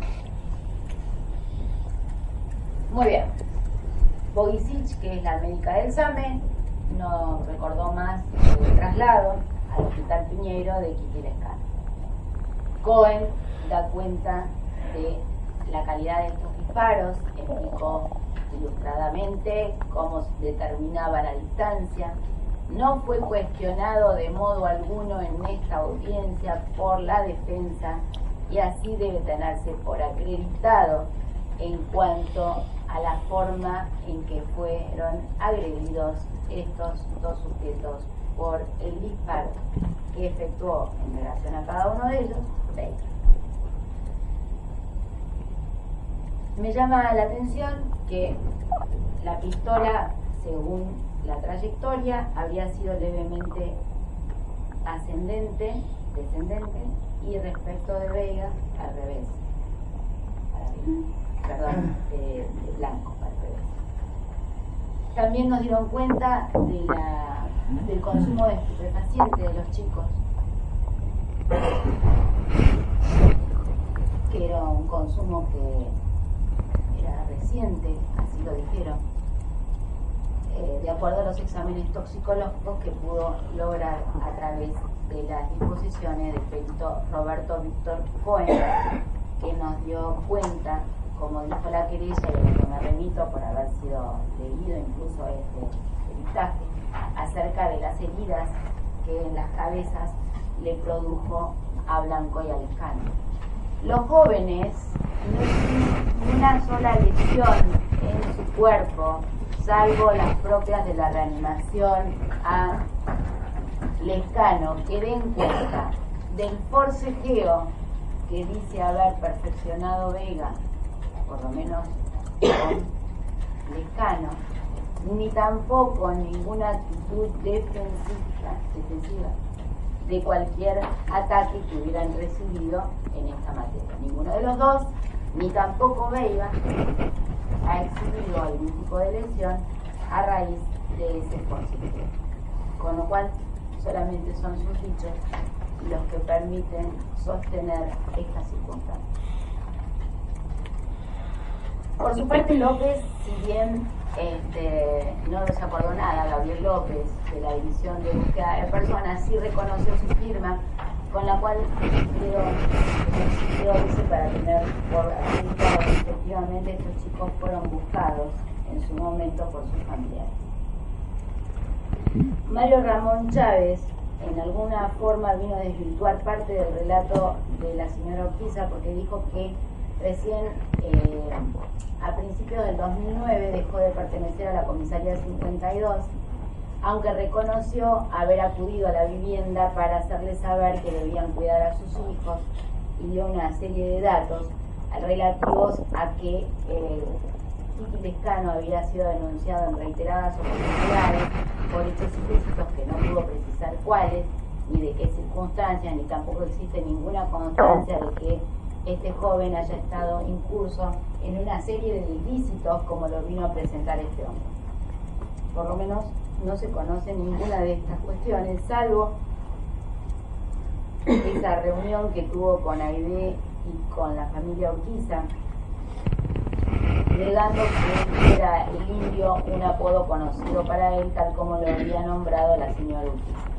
Muy bien. Bogisic, que es la médica del SAME, no recordó más el traslado al Hospital Piñeiro de Kiki Lescano. Cohen da cuenta de la calidad de estos disparos, explicó ilustradamente cómo determinaba la distancia. No fue cuestionado de modo alguno en esta audiencia por la defensa y así debe tenerse por acreditado en cuanto a la forma en que fueron agredidos estos dos sujetos por el disparo que efectuó en relación a cada uno de ellos Veiga. Me llama la atención que la pistola, según la trayectoria, había sido levemente ascendente, descendente, y respecto de Veiga, al revés. Perdón, de, de blanco, al revés. También nos dieron cuenta de la, del consumo de estupefacientes de los chicos, que era un consumo que era reciente, así lo dijeron, eh, de acuerdo a los exámenes toxicológicos que pudo lograr a través de las disposiciones del perito Roberto Víctor Cohen, que nos dio cuenta, como dijo la querella, y a lo que me remito por haber sido leído incluso este peritaje, acerca de las heridas que en las cabezas le produjo a Blanco y a Lescano. Los jóvenes no tienen una sola lesión en su cuerpo, salvo las propias de la reanimación a Lescano, que den cuenta del forcejeo que dice haber perfeccionado Veiga, por lo menos con Lescano, ni tampoco ninguna actitud defensiva, defensiva de cualquier ataque que hubieran recibido en esta materia. Ninguno de los dos, ni tampoco Veiga, ha exhibido algún tipo de lesión a raíz de ese forcejeo. Con lo cual, solamente son sus dichos los que permiten sostener esta circunstancia. Por su parte, López, si bien este, no se acordó nada, Gabriel López, de la División de Búsqueda de Personas, sí reconoció su firma, con la cual creo que dice para tener por acreditado que efectivamente estos chicos fueron buscados en su momento por sus familiares. Mario Ramón Chávez en alguna forma vino a desvirtuar parte del relato de la señora Urquiza, porque dijo que recién eh, a principios del dos mil nueve dejó de pertenecer a la comisaría cincuenta y dos, aunque reconoció haber acudido a la vivienda para hacerle saber que debían cuidar a sus hijos, y dio una serie de datos relativos a que eh, Titi Lescano había sido denunciado en reiteradas oportunidades por hechos ilícitos que no pudo precisar cuáles, ni de qué circunstancias, ni tampoco existe ninguna constancia de que este joven haya estado incurso en una serie de ilícitos como lo vino a presentar este hombre. Por lo menos no se conoce ninguna de estas cuestiones, salvo esa reunión que tuvo con Aide y con la familia Urquiza, negando que era el indio un apodo conocido para él, tal como lo había nombrado la señora Urquiza.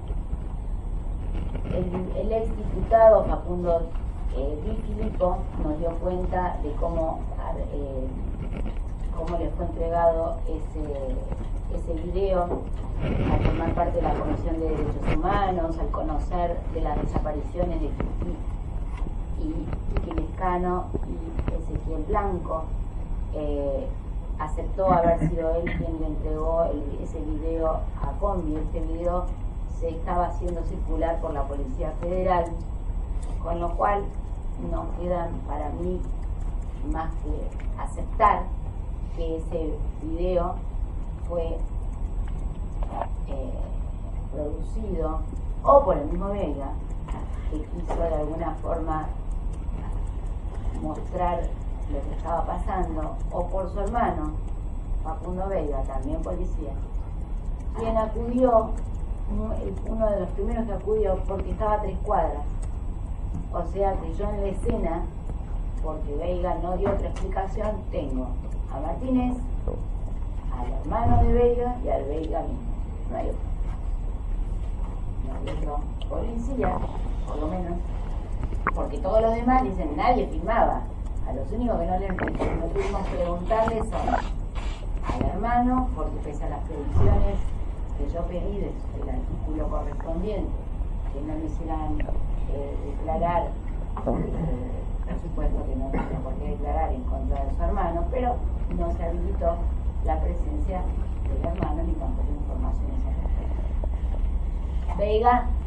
El, el ex diputado Facundo eh, Di Filippo nos dio cuenta de cómo, eh, cómo le fue entregado ese, ese video al formar parte de la Comisión de Derechos Humanos, al conocer de las desapariciones de Titi y Titi Lescano y Ezequiel Blanco. Eh, aceptó haber sido él quien le entregó el, ese video a Combi. Este video se estaba haciendo circular por la Policía Federal, con lo cual no quedan para mí más que aceptar que ese video fue eh, producido o por el mismo Veiga, que quiso de alguna forma mostrar lo que estaba pasando, o por su hermano Facundo Veiga, también policía, quien acudió, uno de los primeros que acudió, porque estaba a tres cuadras. O sea que yo en la escena, porque Veiga no dio otra explicación, tengo a Martínez, al hermano de Veiga y al Veiga mismo. No hay otro. No hay otro policía, por lo menos, porque todos los demás dicen nadie filmaba. A los únicos que no le no tuvimos preguntarles son al hermano, porque pese a las predicciones que yo pedí del artículo correspondiente, que no me hicieran eh, declarar, eh, por supuesto que no tenía por qué declarar en contra de su hermano, pero no se habilitó la presencia del hermano ni tampoco informaciones al respecto. Veiga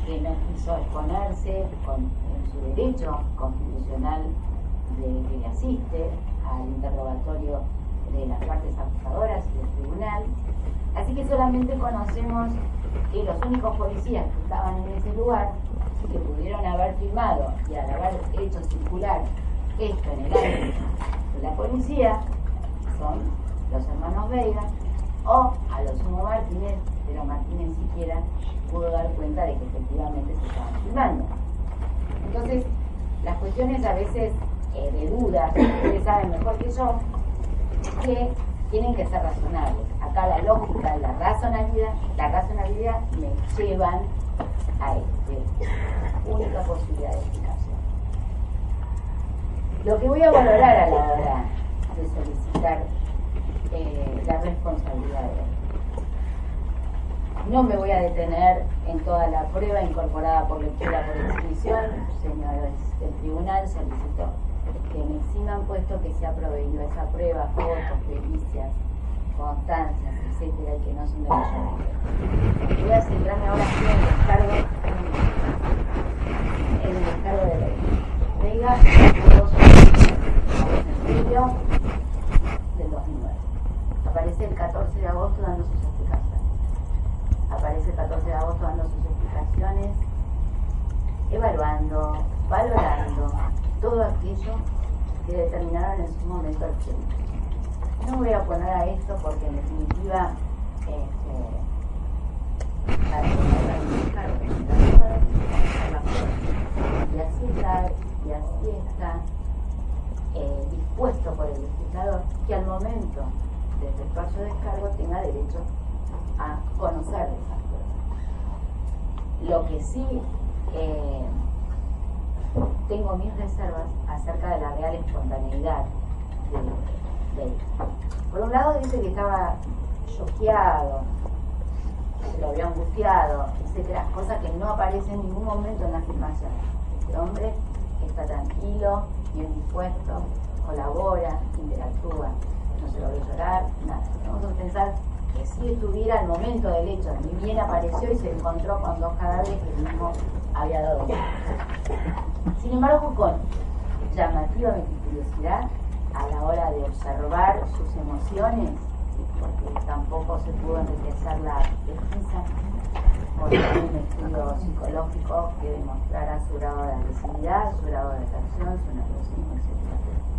que no quiso exponerse con, en su derecho constitucional de que le asiste al interrogatorio de las partes acusadoras y del tribunal. Así que solamente conocemos que los únicos policías que estaban en ese lugar y que pudieron haber filmado y al haber hecho circular esto en el ámbito de la policía son los hermanos Veiga o a lo sumo Martínez, pero Martínez ni siquiera pudo dar cuenta de que efectivamente se estaban filmando. Entonces, las cuestiones a veces eh, de dudas, ustedes saben mejor que yo, que tienen que ser razonables. Acá la lógica y la razonabilidad, la razonabilidad me llevan a esta única posibilidad de explicación. Lo que voy a valorar a la hora de solicitar eh, la responsabilidad de él. No me voy a detener en toda la prueba incorporada por lectura por exhibición. Señores del tribunal solicitó que me eximan, puesto que se ha proveído esa prueba, fotos, pericias, constancias, etcétera, y que no son de mayor. Voy a centrarme ahora sí en el descargo, en el descargo de Veiga. Veiga pudo solicitar en julio del dos mil nueve. Aparece el catorce de agosto dando sus explicaciones. Aparece el catorce de agosto dando sus explicaciones, evaluando, valorando todo aquello que determinaron en su momento el tiempo. No voy a poner a esto porque en definitiva este, la y así está, y así está eh, dispuesto por el legislador que al momento de efectuar su descargo tenga derecho a conocer de esas pruebas. Lo que sí eh, tengo mis reservas acerca de la real espontaneidad de, de él. Por un lado dice que estaba choqueado, que lo había angustiado, etcétera, cosa que no aparece en ningún momento en la filmación. Este hombre está tranquilo, bien dispuesto, colabora, interactúa, no se lo ve llorar, nada. Vamos a pensar que si estuviera al momento del hecho, ni bien apareció y se encontró con dos cadáveres que el mismo había dado. Sin embargo, con llamativa meticulosidad a la hora de observar sus emociones, porque tampoco se pudo enriquecer la pesquisa con un estudio psicológico que demostrara su grado de agresividad, su grado de atracción, su nerviosismo, etcétera.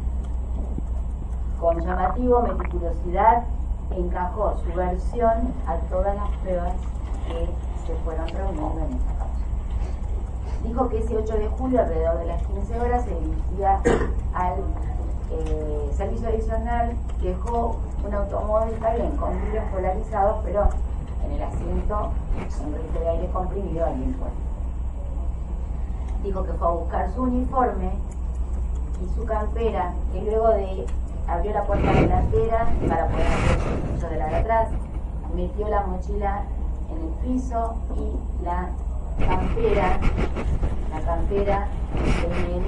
Con llamativo meticulosidad encajó su versión a todas las pruebas que se fueron reuniendo en esta causa. Dijo que ese ocho de julio, alrededor de las quince horas, se dirigía al eh, servicio adicional, dejó un automóvil cargado con vidrios polarizados, pero en el asiento un rifle de aire comprimido alguien fue. Dijo que fue a buscar su uniforme y su campera, que luego de abrió la puerta delantera para poder hacer el piso de la de atrás, metió la mochila en el piso y la campera, la campera en el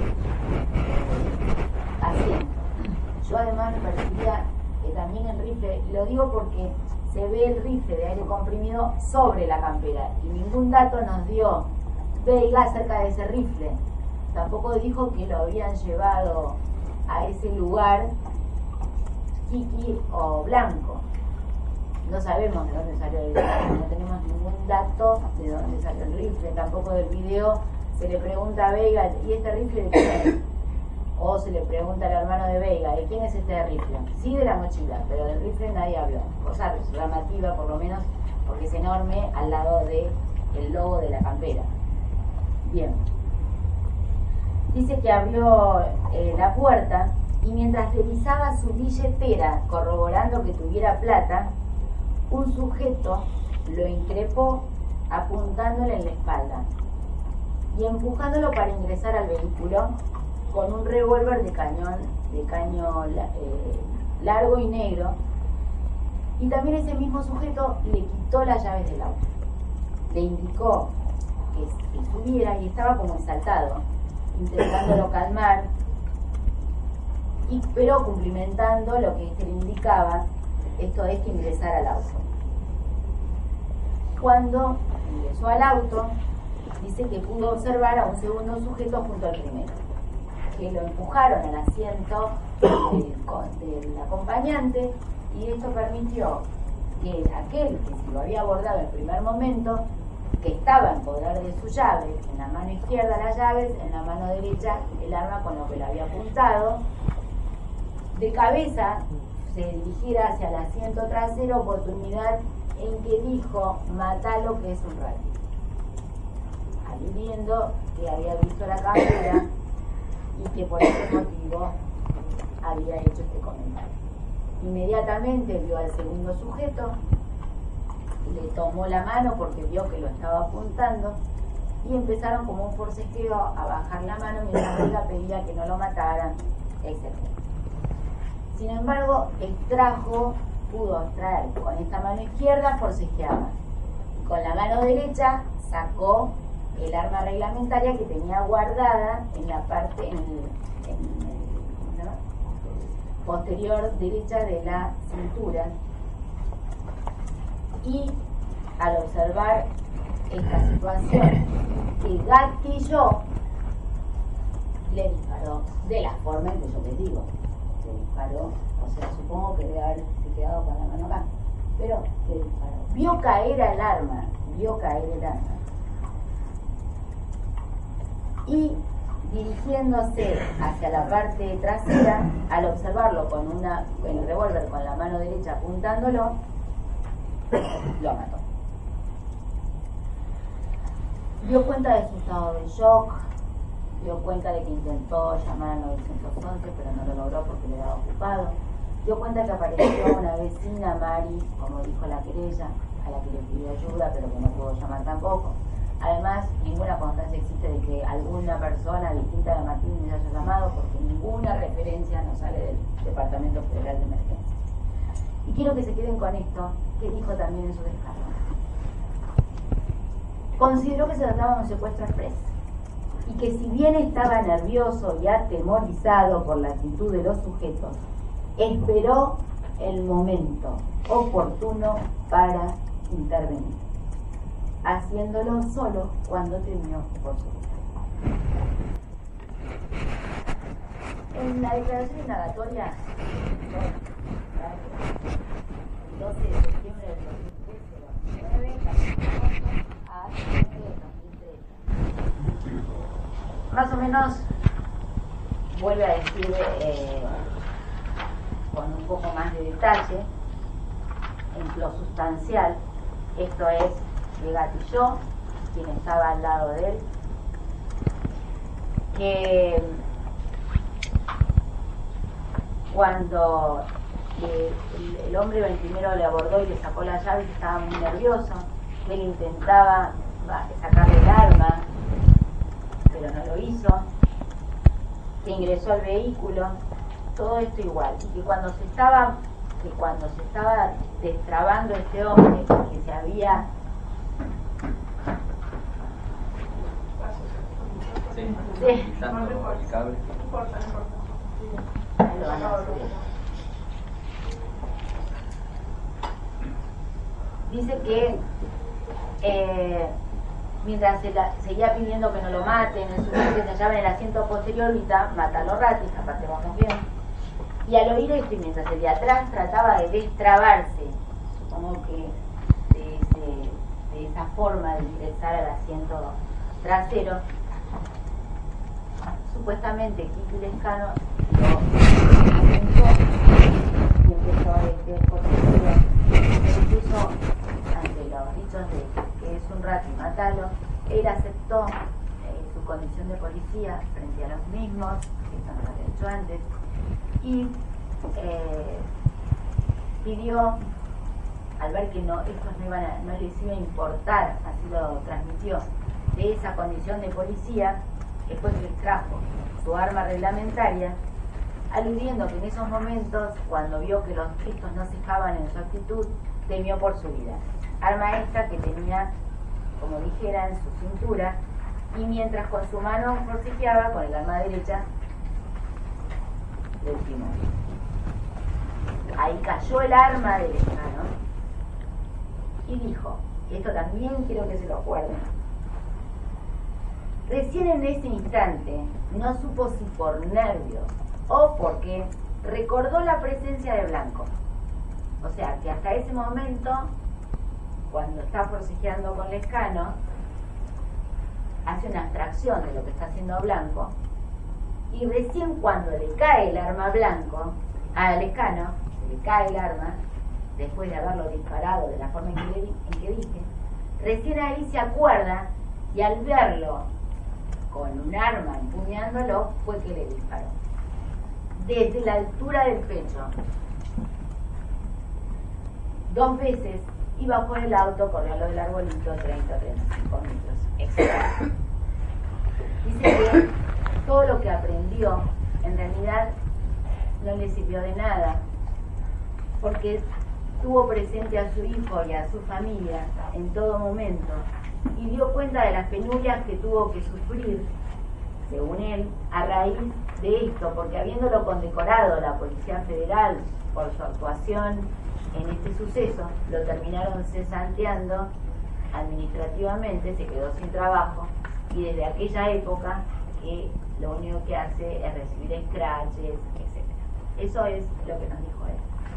eh, asiento. Yo además me percibía que también el rifle, y lo digo porque se ve el rifle de aire comprimido sobre la campera, y ningún dato nos dio Veiga acerca de ese rifle. Tampoco dijo que lo habían llevado a ese lugar Kiki o Blanco. No sabemos de dónde salió el rifle, no tenemos ningún dato de dónde salió el rifle, tampoco del video. Se le pregunta a Veiga, ¿y este rifle de quién es? O se le pregunta al hermano de Veiga, ¿de quién es este rifle? Sí, de la mochila, pero del rifle nadie habló. Cosa llamativa, por lo menos, porque es enorme al lado del logo de la campera. Bien. Dice que abrió eh, la puerta y mientras revisaba su billetera, corroborando que tuviera plata, un sujeto lo increpó apuntándole en la espalda y empujándolo para ingresar al vehículo con un revólver de cañón, de caño eh, largo y negro. Y también ese mismo sujeto le quitó las llaves del auto, le indicó que, que subiera y estaba como exaltado, intentándolo calmar, y, pero cumplimentando lo que este le indicaba, esto es que ingresara al auto. Cuando ingresó al auto, dice que pudo observar a un segundo sujeto junto al primero, que lo empujaron al asiento del, del acompañante, y esto permitió que aquel que se lo había abordado en el primer momento, que estaba en poder de su llave, en la mano izquierda las llaves, en la mano derecha el arma con lo que le había apuntado, de cabeza se dirigiera hacia el asiento trasero, oportunidad en que dijo: matalo que es un ratito, aludiendo que había visto la cámara y que por ese motivo había hecho este comentario. Inmediatamente vio al segundo sujeto, le tomó la mano porque vio que lo estaba apuntando, y empezaron como un forcejeo a bajar la mano mientras Veiga pedía que no lo mataran, etcétera. Sin embargo, extrajo, pudo extraer con esta mano izquierda, forcejeaba, y con la mano derecha sacó el arma reglamentaria que tenía guardada en la parte, en el, en el ¿no? posterior derecha de la cintura, y al observar esta situación que gatilló, le disparó de la forma en que yo les digo, le disparó, o sea, supongo que debe haberse quedado con la mano acá, pero le disparó, vio caer el arma, vio caer el arma, y dirigiéndose hacia la parte trasera, al observarlo con una, el revólver con la mano derecha apuntándolo, lo mató. Dio cuenta de su estado de shock, dio cuenta de que intentó llamar al nueve once, pero no lo logró porque le estaba ocupado. Dio cuenta que apareció una vecina, Mari, como dijo la querella, a la que le pidió ayuda, pero que no pudo llamar tampoco. Además, ninguna constancia existe de que alguna persona distinta de Martín me haya llamado, porque ninguna referencia nos sale del Departamento Federal de Emergencia. Y quiero que se queden con esto, que dijo también en su descargo. Consideró que se trataba de un secuestro express, y que si bien estaba nervioso y atemorizado por la actitud de los sujetos, esperó el momento oportuno para intervenir, haciéndolo solo cuando temió por su vida. En la declaración indagatoria, el doce de septiembre del dos mil trece, a septiembre del dos mil trece, más o menos vuelve a decir eh, con un poco más de detalle en lo sustancial. Esto es, que gatilló, quien estaba al lado de él, que cuando eh, el, el hombre primero le abordó y le sacó la llave, y estaba muy nervioso, que él intentaba sacarle el arma, pero no lo hizo, que ingresó al vehículo, todo esto igual, y que cuando se estaba, que cuando se estaba destrabando este hombre, que se había Sí, sí. el cable. Ahí lo van a hacer. Dice que eh, mientras se la, seguía pidiendo que no lo maten, el sujeto se hallaba en el asiento posterior, grita: mátalo, ratis, aparte vamos bien. Y al oír esto, y mientras el de atrás trataba de destrabarse, supongo que de, ese, de esa forma de ingresar al asiento trasero, supuestamente Kiki Lescano lo apuntó y empezó a decir posterior, incluso ante los dichos de que es un rato y matalo, él aceptó eh, su condición de policía frente a los mismos, que esto no lo había hecho antes, y eh, pidió, al ver que no, estos no, iban a, no les iba a importar, así lo transmitió, de esa condición de policía, después que extrajo su arma reglamentaria, aludiendo que en esos momentos, cuando vio que los estos no cejaban en su actitud, temió por su vida. Arma esta que tenía, como dijera, en su cintura, y mientras con su mano forcejeaba con el arma derecha del timón. Ahí cayó el arma del Lescano y dijo, y esto también quiero que se lo acuerden, Recién en ese instante, no supo si por nervios o porque recordó la presencia de Blanco. O sea, que hasta ese momento, cuando está forcejeando con Lescano, hace una abstracción de lo que está haciendo Blanco, y recién cuando le cae el arma a Blanco, a Lescano, se le cae el arma, después de haberlo disparado de la forma en que, le, en que dije, recién ahí se acuerda, y al verlo con un arma empuñándolo, fue que le disparó. Desde la altura del pecho, dos veces, y bajó del auto, corrió a lo del arbolito, treinta a treinta y cinco minutos, etcétera. Dice que todo lo que aprendió, en realidad, no le sirvió de nada, porque tuvo presente a su hijo y a su familia en todo momento, y dio cuenta de las penurias que tuvo que sufrir, según él, a raíz de esto, porque habiéndolo condecorado la Policía Federal por su actuación en este suceso, lo terminaron cesanteando administrativamente, se quedó sin trabajo, y desde aquella época que lo único que hace es recibir scratches, etcétera. Eso es lo que nos dijo él.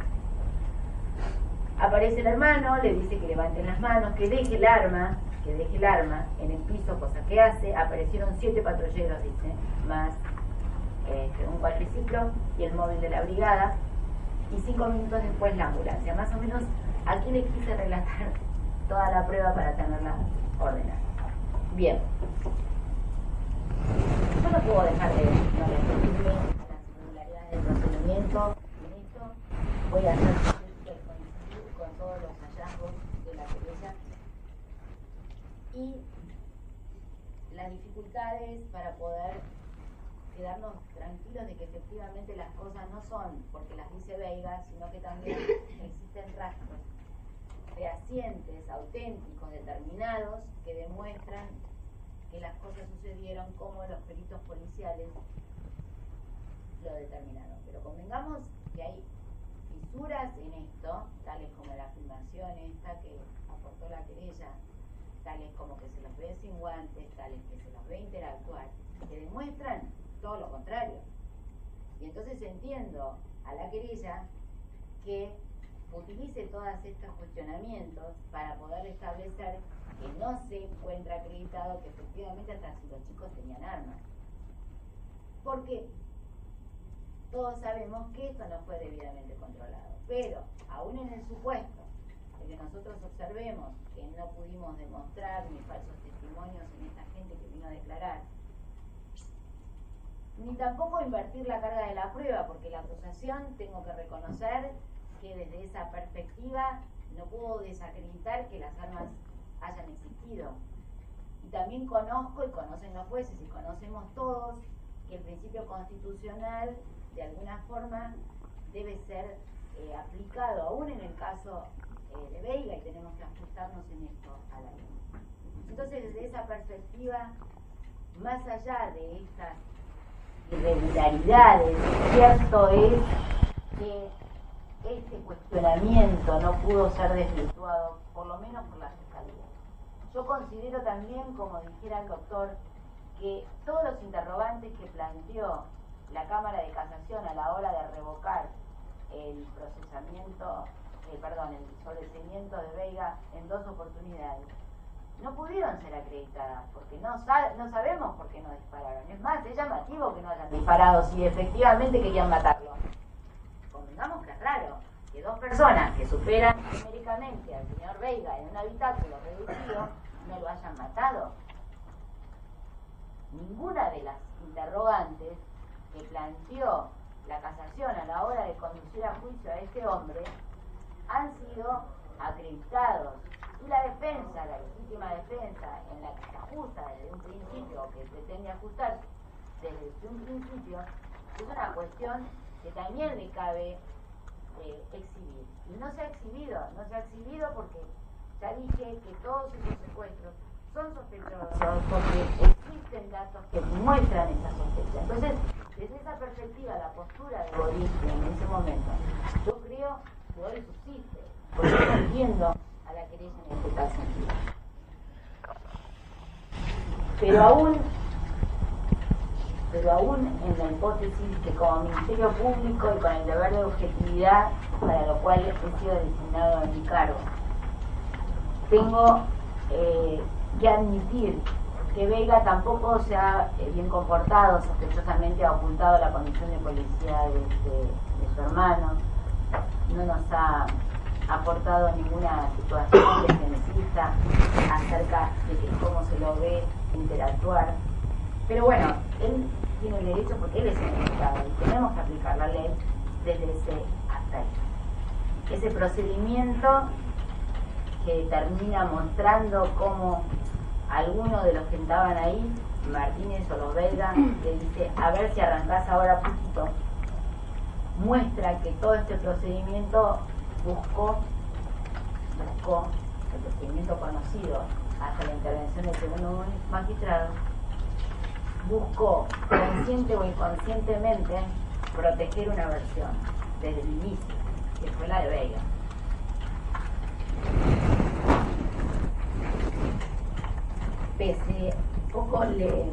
Aparece el hermano, le dice que levanten las manos, que deje el arma, que deje el arma en el piso, cosa que hace. Aparecieron siete patrulleros, dice, más este, un cuatriciclo y el móvil de la brigada, y cinco minutos después la ambulancia. Más o menos aquí les quise relatar toda la prueba para tenerla ordenada. Bien. Yo no puedo dejar de no referirme a las singularidades del procedimiento. En esto voy a hacer coincidir con todos los hallazgos de la querella y las dificultades para poder quedarnos tranquilos de que efectivamente las cosas no son porque las dice Veiga, sino que también existen rastros fehacientes, auténticos, determinados, que demuestran que las cosas sucedieron como los peritos policiales lo determinaron. Pero convengamos que hay fisuras en esto, tales como la filmación esta que aportó la querella, tales como que se los ve sin guantes, tales que se los ve interactuar, que demuestran todo lo contrario. Y entonces entiendo a la querella que utilice todos estos cuestionamientos para poder establecer que no se encuentra acreditado que efectivamente hasta si los chicos tenían armas. Porque todos sabemos que esto no fue debidamente controlado, pero aún en el supuesto de que nosotros observemos que no pudimos demostrar ni falsos testimonios en esta gente que vino a declarar, ni tampoco invertir la carga de la prueba, porque la acusación, tengo que reconocer que desde esa perspectiva no puedo desacreditar que las armas hayan existido. Y también conozco, y conocen los jueces, y conocemos todos, que el principio constitucional de alguna forma debe ser eh, aplicado, aún en el caso eh, de Veiga, y tenemos que ajustarnos en esto a la ley. Entonces, desde esa perspectiva, más allá de estas irregularidades, cierto es que este cuestionamiento no pudo ser desvirtuado, por lo menos por la Fiscalía. Yo considero también, como dijera el doctor, que todos los interrogantes que planteó la Cámara de Casación a la hora de revocar el procesamiento, eh, perdón, el sobreseimiento de Veiga en dos oportunidades, no pudieron ser acreditadas, porque no, sa no sabemos por qué no dispararon. Es más, es llamativo que no hayan disparado si efectivamente querían matarlo. Convengamos que es raro que dos personas que superan numéricamente al señor Veiga en un habitáculo reducido no lo hayan matado. Ninguna de las interrogantes que planteó la casación a la hora de conducir a juicio a este hombre han sido acreditados. Y la defensa, la legítima defensa, en la que se ajusta desde un principio, o que pretende ajustar desde un principio, es una cuestión que también le cabe eh, exhibir. Y no se ha exhibido, no se ha exhibido porque ya dije que todos esos secuestros son sospechosos, porque existen datos que muestran esa sospecha. Entonces, desde esa perspectiva, la postura de Boris en ese momento, yo creo que hoy subsiste, porque no entiendo la querella en este caso. Pero aún pero aún en la hipótesis que como Ministerio Público y con el deber de objetividad, para lo cual he sido designado en mi cargo, tengo eh, que admitir que Veiga tampoco se ha eh, bien comportado, sospechosamente ha ocultado la condición de policía de, de, de su hermano, no nos ha aportado ninguna situación que se necesita acerca de que cómo se lo ve interactuar. Pero bueno, él tiene el derecho porque él es el imputado y tenemos que aplicar la ley desde ese hasta ahí. Ese procedimiento que termina mostrando cómo alguno de los que estaban ahí, Martínez o los Veiga, le dice, a ver si arrancás ahora poquito, muestra que todo este procedimiento buscó, buscó el procedimiento conocido hasta la intervención del segundo magistrado, buscó consciente o inconscientemente proteger una versión desde el inicio, que fue la de Veiga. Pese, poco le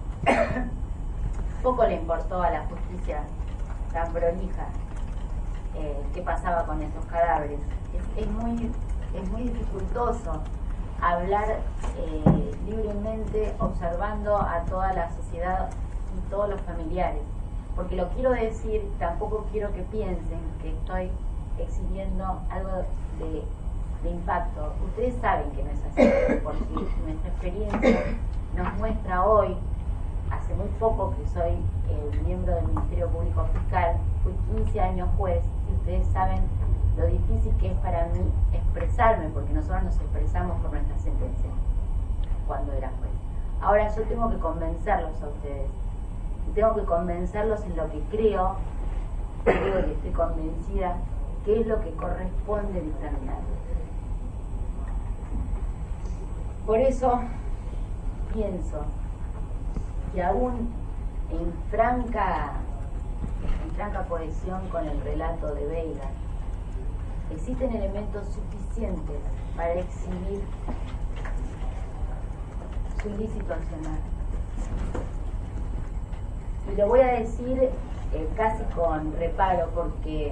poco le importó a la justicia tan prolija eh, qué pasaba con esos cadáveres. Es, es muy es muy dificultoso hablar eh, libremente observando a toda la sociedad y todos los familiares, porque lo quiero decir, tampoco quiero que piensen que estoy exhibiendo algo de, de impacto. Ustedes saben que no es así, porque nuestra experiencia nos muestra hoy, hace muy poco que soy eh, miembro del Ministerio Público Fiscal, fui quince años juez, y ustedes saben lo difícil que es para mí expresarme, porque nosotros nos expresamos por nuestra sentencia cuando era juez. Ahora yo tengo que convencerlos a ustedes, y tengo que convencerlos en lo que creo, creo que estoy convencida, que es lo que corresponde determinar. Por eso pienso que aún en franca, en franca cohesión con el relato de Veiga, existen elementos suficientes para exhibir su ilícito accionar. Y lo voy a decir eh, casi con reparo, porque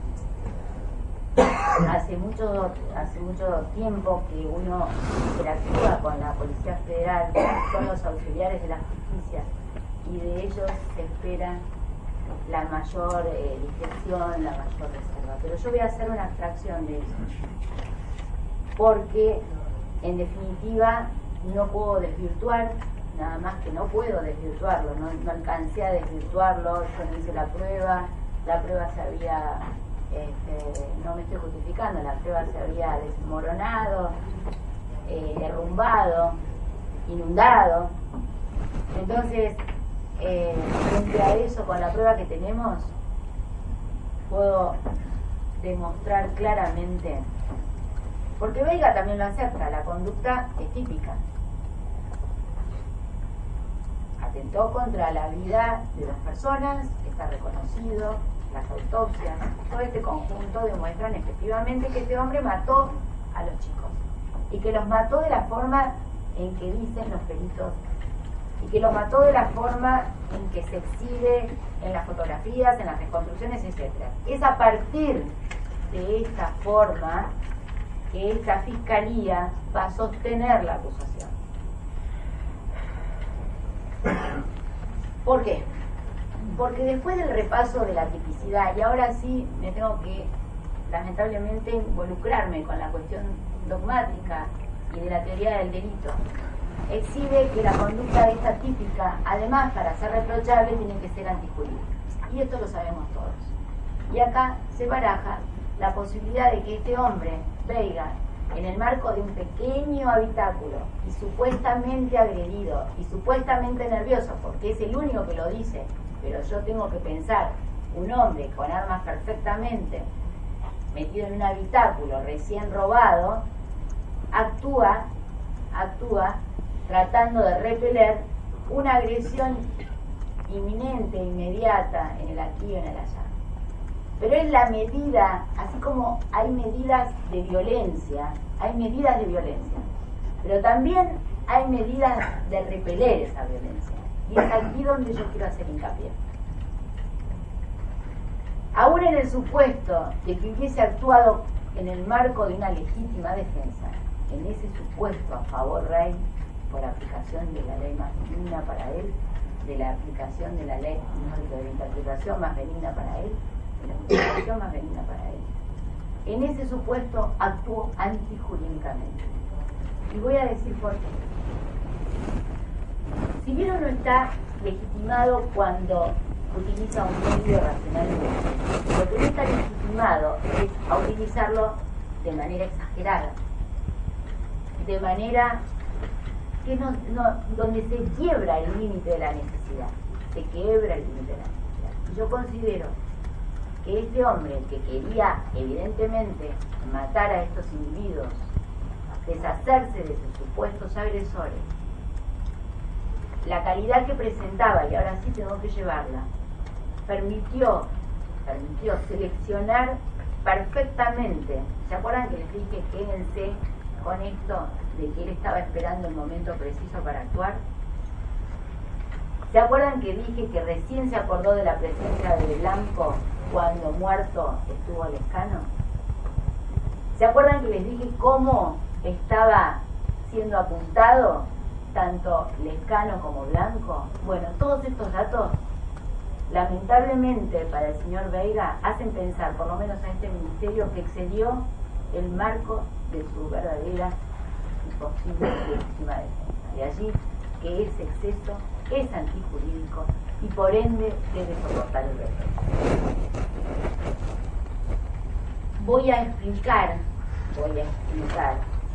hace mucho, hace mucho tiempo que uno interactúa con la Policía Federal, con los auxiliares de la justicia, y de ellos se espera la mayor eh, discreción, la mayor reserva. Pero yo voy a hacer una abstracción de eso, porque en definitiva no puedo desvirtuar, nada más que no puedo desvirtuarlo, no, no alcancé a desvirtuarlo, yo no hice la prueba, la prueba se había, este, no me estoy justificando, la prueba se había desmoronado, eh, derrumbado, inundado. Entonces, eh, frente a eso, con la prueba que tenemos, puedo demostrar claramente, porque Veiga también lo acepta, la conducta es típica. Atentó contra la vida de las personas, está reconocido, las autopsias, todo este conjunto demuestran efectivamente que este hombre mató a los chicos, y que los mató de la forma en que dicen los peritos, y que los mató de la forma en que se exhibe en las fotografías, en las reconstrucciones, etcétera. Es a partir de esta forma que esta fiscalía va a sostener la acusación. ¿Por qué? Porque después del repaso de la tipicidad, y ahora sí me tengo que lamentablemente involucrarme con la cuestión dogmática y de la teoría del delito, exhibe que la conducta de esta típica, además para ser reprochable, tiene que ser antijurídica. Y esto lo sabemos todos. Y acá se baraja la posibilidad de que este hombre, Veiga, en el marco de un pequeño habitáculo y supuestamente agredido y supuestamente nervioso, porque es el único que lo dice, pero yo tengo que pensar, un hombre con armas perfectamente metido en un habitáculo recién robado, actúa, actúa tratando de repeler una agresión inminente, inmediata, en el aquí o en el allá. Pero es la medida, así como hay medidas de violencia, hay medidas de violencia, pero también hay medidas de repeler esa violencia. Y es aquí donde yo quiero hacer hincapié. Aún en el supuesto de que hubiese actuado en el marco de una legítima defensa, en ese supuesto a favor rey, por aplicación de la ley más benigna para él, de la aplicación de la ley, no, de la interpretación más benigna para él, de la interpretación más benigna para él. En ese supuesto actuó antijurídicamente. Y voy a decir por qué. Si bien uno está legitimado cuando utiliza un medio racionalmente, lo que no está legitimado es a utilizarlo de manera exagerada, de manera que no, no, donde se quiebra el límite de la necesidad, se quiebra el límite de la necesidad. Y yo considero que este hombre que quería evidentemente matar a estos individuos, deshacerse de sus supuestos agresores, la calidad que presentaba, y ahora sí tengo que llevarla, permitió, permitió seleccionar perfectamente. ¿Se acuerdan que les dije quédense con esto de que él estaba esperando el momento preciso para actuar? ¿Se acuerdan que dije que recién se acordó de la presencia de Blanco cuando muerto estuvo Lescano? ¿Se acuerdan que les dije cómo estaba siendo apuntado tanto Lescano como Blanco? Bueno, todos estos datos, lamentablemente para el señor Veiga, hacen pensar, por lo menos a este ministerio, que excedió el marco de su verdadera y posible legítima defensa. De allí que ese exceso es antijurídico y por ende debe soportar el resto. Voy a explicar, voy a explicar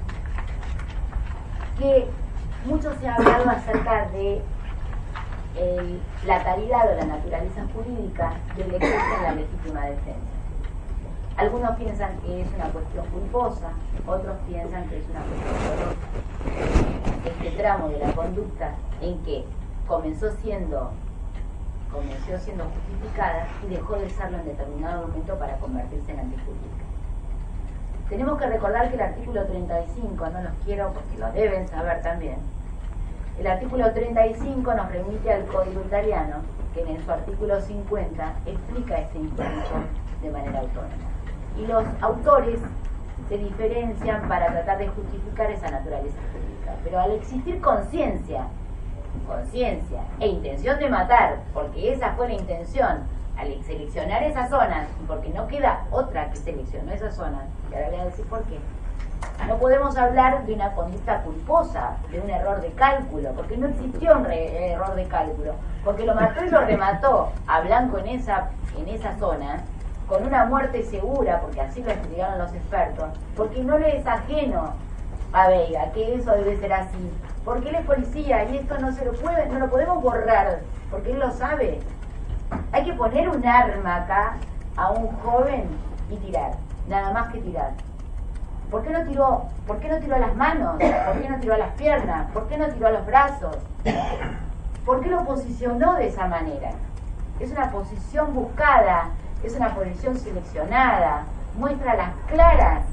que mucho se ha hablado acerca de el, la calidad o la naturaleza jurídica del exceso en la legítima defensa. Algunos piensan que es una cuestión culposa, otros piensan que es una cuestión dolosa. Este tramo de la conducta en que comenzó siendo, comenzó siendo justificada y dejó de serlo en determinado momento para convertirse en antijurídica. Tenemos que recordar que el artículo treinta y cinco, no los quiero porque lo deben saber también, el artículo treinta y cinco nos remite al Código Italiano, que en su artículo cincuenta explica este instituto de manera autónoma. Y los autores se diferencian para tratar de justificar esa naturaleza jurídica. Pero al existir conciencia, conciencia e intención de matar, porque esa fue la intención, al seleccionar esas zonas, y porque no queda otra que seleccionó esas zonas, y ahora voy a decir por qué, no podemos hablar de una conducta culposa, de un error de cálculo, porque no existió un re error de cálculo, porque lo mató y lo remató a Blanco en esa, en esa zona, con una muerte segura, porque así lo estudiaron los expertos, porque no le es ajeno a Veiga que eso debe ser así, porque él es policía y esto no se lo puede, no lo podemos borrar, porque él lo sabe. Hay que poner un arma acá a un joven y tirar, nada más que tirar. ¿Por qué no tiró? ¿Por qué no tiró a las manos? ¿Por qué no tiró a las piernas? ¿Por qué no tiró a los brazos? ¿Por qué lo posicionó de esa manera? Es una posición buscada, es una posición seleccionada, muestra las claras,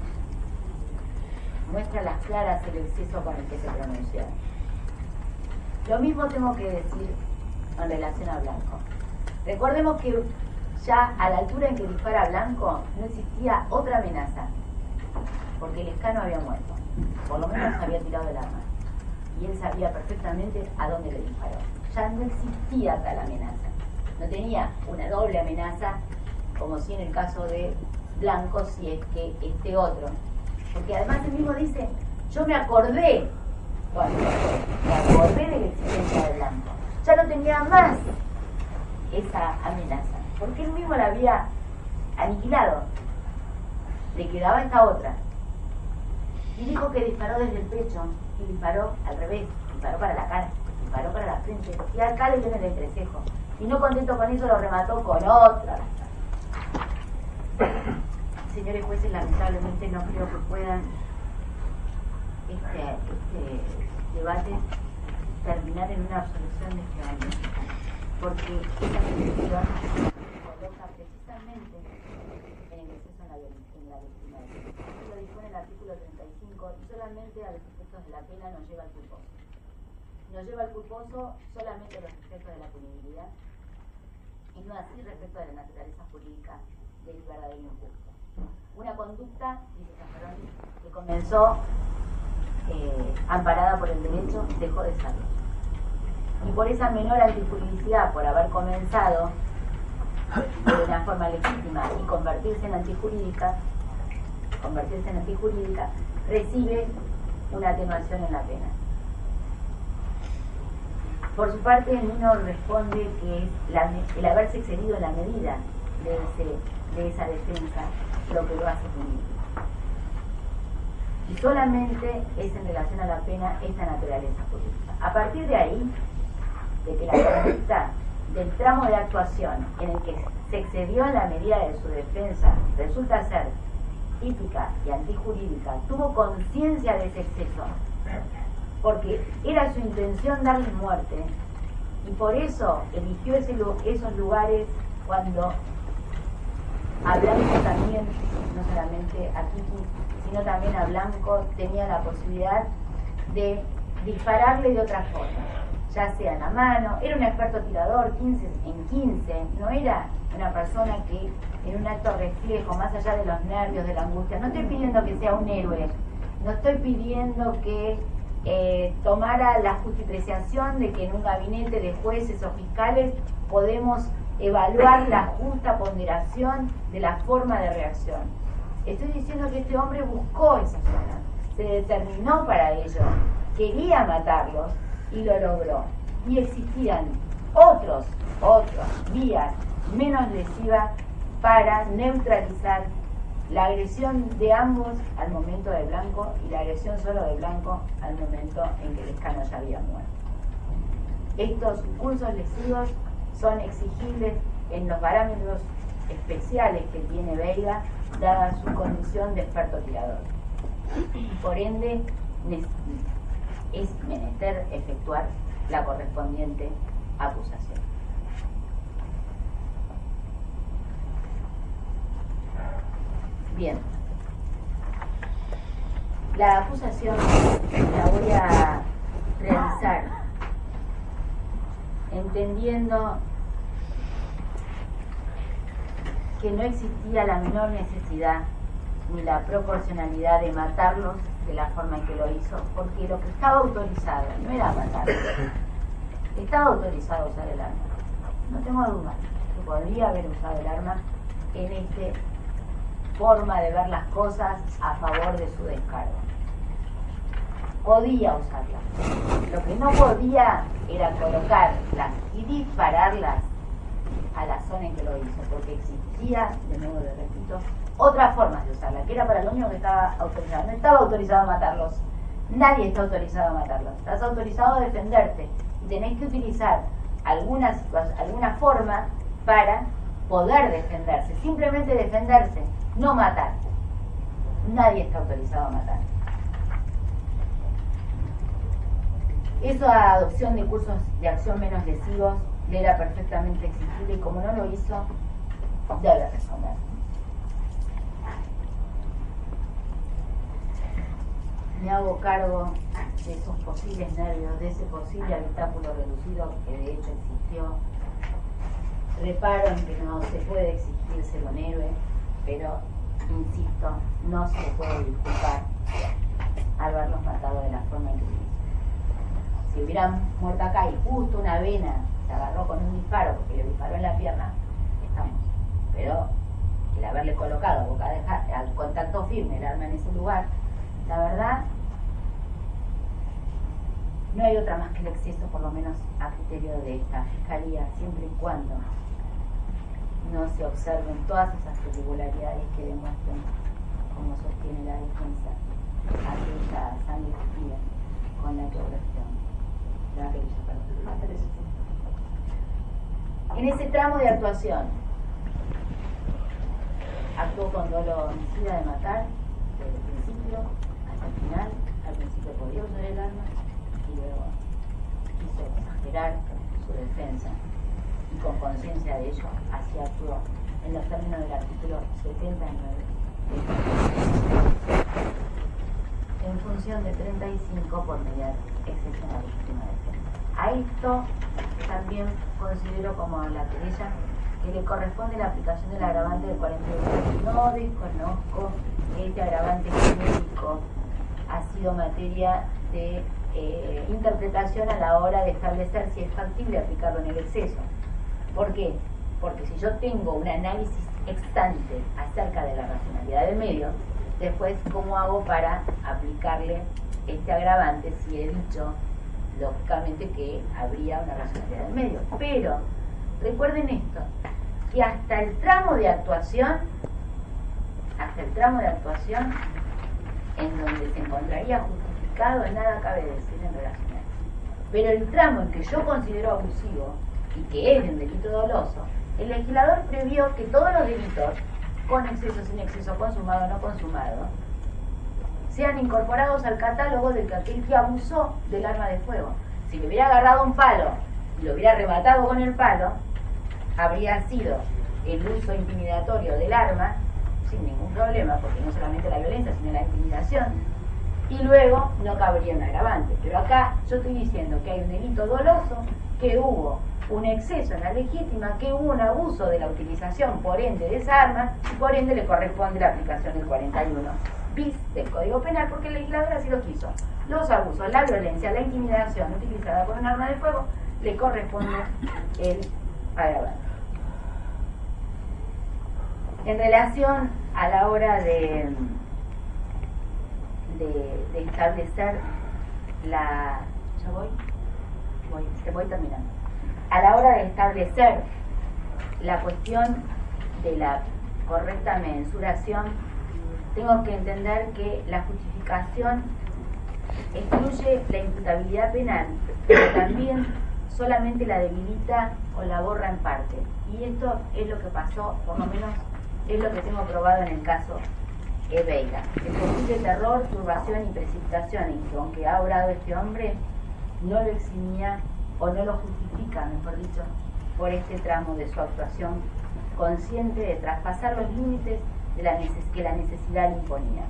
muestra las claras el exceso con el que se pronunció. Lo mismo tengo que decir en relación a Blanco. Recordemos que ya a la altura en que dispara Blanco no existía otra amenaza, porque Lescano había muerto, por lo menos había tirado el arma, y él sabía perfectamente a dónde le disparó. Ya no existía tal amenaza. No tenía una doble amenaza, como si en el caso de Blanco, si es que este otro. Porque además él mismo dice, yo me acordé, bueno, me acordé de la existencia de Blanco. Ya no tenía más esa amenaza, porque él mismo la había aniquilado. Le quedaba esta otra. Y dijo que disparó desde el pecho, y disparó al revés, disparó para la cara, disparó para la frente, y acá le viene el entrecejo. Y no contento con eso, lo remató con otra. Señores jueces, lamentablemente no creo que puedan este, este debate terminar en una absolución de este año, porque esta absolución se coloca precisamente en el exceso en la, en la legítima defensa. Lo dispone el artículo treinta y cinco y solamente a los efectos de la pena nos lleva al culposo. nos lleva al culposo solamente a los efectos de la punibilidad y no así respecto de la naturaleza jurídica del verdadero injusto. Una conducta, dice Zaffaroni, que comenzó eh, amparada por el derecho, dejó de serlo. Y por esa menor antijuridicidad, por haber comenzado de una forma legítima y convertirse en antijurídica, convertirse en antijurídica, recibe una atenuación en la pena. Por su parte, Nino responde que es la, el haberse excedido en la medida de, ese, de esa defensa lo que lo hace punir. Y solamente es en relación a la pena esta naturaleza jurídica. A partir de ahí, de que la conducta del tramo de actuación en el que se excedió en la medida de su defensa resulta ser típica y antijurídica, tuvo conciencia de ese exceso, porque era su intención darle muerte, y por eso eligió ese, esos lugares cuando a Blanco también, no solamente a Kiki, sino también a Blanco, tenía la posibilidad de dispararle de otra forma, ya sea en la mano. Era un experto tirador, quince en quince, no era una persona que en un acto reflejo, más allá de los nervios, de la angustia. No estoy pidiendo que sea un héroe, no estoy pidiendo que eh, tomara la justipreciación de que en un gabinete de jueces o fiscales podemos evaluar la justa ponderación de la forma de reacción. Estoy diciendo que este hombre buscó esa zona, se determinó para ello, quería matarlos y lo logró. Y existían otros, otras vías menos lesivas para neutralizar la agresión de ambos al momento de Blanco y la agresión solo de Blanco al momento en que Lescano ya había muerto. Estos cursos lesivos son exigibles en los parámetros especiales que tiene Veiga, dada su condición de experto tirador. Por ende, es menester efectuar la correspondiente acusación. Bien, la acusación la voy a realizar entendiendo que no existía la menor necesidad ni la proporcionalidad de matarlos de la forma en que lo hizo, porque lo que estaba autorizado no era matarlos, estaba autorizado a usar el arma. No tengo duda que podría haber usado el arma en esta forma de ver las cosas a favor de su descargo. Podía usarlas. Lo que no podía era colocarlas y dispararlas a la zona en que lo hizo, porque existía, de nuevo le repito, otra forma de usarla, que era para lo único que estaba autorizado. No estaba autorizado a matarlos. Nadie está autorizado a matarlos. Estás autorizado a defenderte y tenés que utilizar alguna, alguna forma para poder defenderse. Simplemente defenderse, no matar. Nadie está autorizado a matar. Esa adopción de cursos de acción menos lesivos le era perfectamente exigible y como no lo hizo, debe responder. Me hago cargo de esos posibles nervios, de ese posible habitáculo reducido que de hecho existió. Reparo en que no se puede exigirse un héroe, pero insisto, no se puede disculpar haberlos matado de la forma en que lo hizo. Si hubieran muerto acá y justo una vena se agarró con un disparo porque le disparó en la pierna, estamos. Pero el haberle colocado boca de ja- al contacto firme el arma en ese lugar, la verdad, no hay otra más que el exceso, por lo menos a criterio de esta fiscalía, siempre y cuando no se observen todas esas irregularidades que demuestren, como sostiene la defensa, aquella sangre fría con la que oración. En ese tramo de actuación, actuó con dolo homicida de matar desde el principio hasta el final. Al principio podía usar el arma y luego quiso exagerar su defensa y con conciencia de ello así actuó en los términos del artículo setenta y nueve. En función sanción de treinta y cinco por mediar exceso en la legítima defensa. A esto también considero como la querella que le corresponde la aplicación del agravante del cuarenta y uno. No desconozco que este agravante genérico ha sido materia de eh, interpretación a la hora de establecer si es factible aplicarlo en el exceso. ¿Por qué? Porque si yo tengo un análisis ex ante acerca de la racionalidad del medio, después, ¿cómo hago para aplicarle este agravante si he dicho, lógicamente, que habría una racionalidad del medio? Pero, recuerden esto, que hasta el tramo de actuación, hasta el tramo de actuación, en donde se encontraría justificado, en nada cabe decir en relación a eso. Pero el tramo en que yo considero abusivo, y que es de un delito doloso, el legislador previó que todos los delitos, con exceso, sin exceso, consumado o no consumado, sean incorporados al catálogo del que aquel que abusó del arma de fuego. Si le hubiera agarrado un palo y lo hubiera rematado con el palo, habría sido el uso intimidatorio del arma sin ningún problema, porque no solamente la violencia, sino la intimidación, y luego no cabría un agravante. Pero acá yo estoy diciendo que hay un delito doloso, que hubo un exceso en la legítima, que hubo un abuso de la utilización, por ende, de esa arma, y por ende le corresponde la aplicación del cuarenta y uno bis del Código Penal, porque el legislador así lo quiso. Los abusos, la violencia, la intimidación utilizada por un arma de fuego, le corresponde el agravante. En relación a la hora de, de, de establecer la... ¿Ya voy? Voy, te voy terminando. A la hora de establecer la cuestión de la correcta mensuración, tengo que entender que la justificación excluye la imputabilidad penal, pero también solamente la debilita o la borra en parte. Y esto es lo que pasó, por lo menos es lo que tengo probado en el caso E. Veiga. El posible terror, turbación y precipitación en que, aunque ha obrado este hombre, no lo eximía o no lo justifica, mejor dicho, por este tramo de su actuación, consciente de traspasar los límites de la neces- que la necesidad le imponía.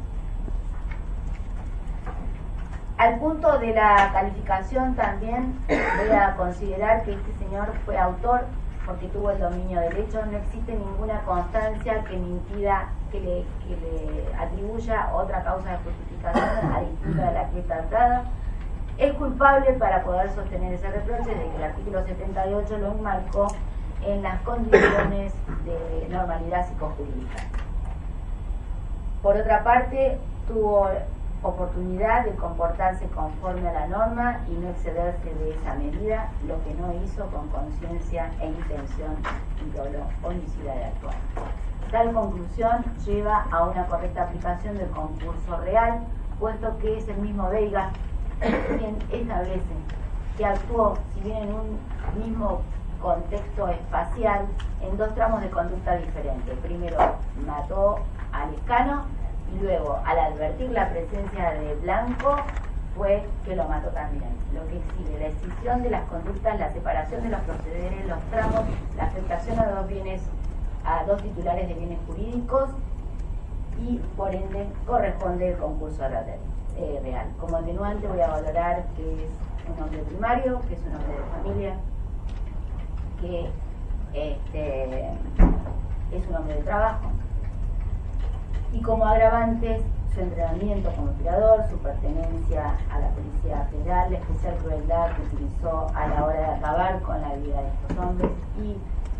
Al punto de la calificación también voy a considerar que este señor fue autor porque tuvo el dominio del hecho. No existe ninguna constancia que me impida, que le, que le atribuya otra causa de justificación a distinta de la que está tratada. Es culpable para poder sostener ese reproche de que el artículo setenta y ocho lo enmarcó en las condiciones de normalidad psicojurídica. Por otra parte, tuvo oportunidad de comportarse conforme a la norma y no excederse de esa medida, lo que no hizo con conciencia e intención homicida de actuar. Tal conclusión lleva a una correcta aplicación del concurso real, puesto que es el mismo Veiga quien establece que actuó, si bien en un mismo contexto espacial, en dos tramos de conducta diferentes. Primero mató a Lescano y luego, al advertir la presencia de Blanco, fue que lo mató también. Lo que exige la escisión de las conductas, la separación de los procederes, los tramos, la afectación a dos bienes, a dos titulares de bienes jurídicos, y por ende corresponde el concurso real. Eh, real. Como atenuante voy a valorar que es un hombre primario, que es un hombre de familia, que este, es un hombre de trabajo, y como agravantes su entrenamiento como tirador, su pertenencia a la Policía Federal, la especial crueldad que utilizó a la hora de acabar con la vida de estos hombres, y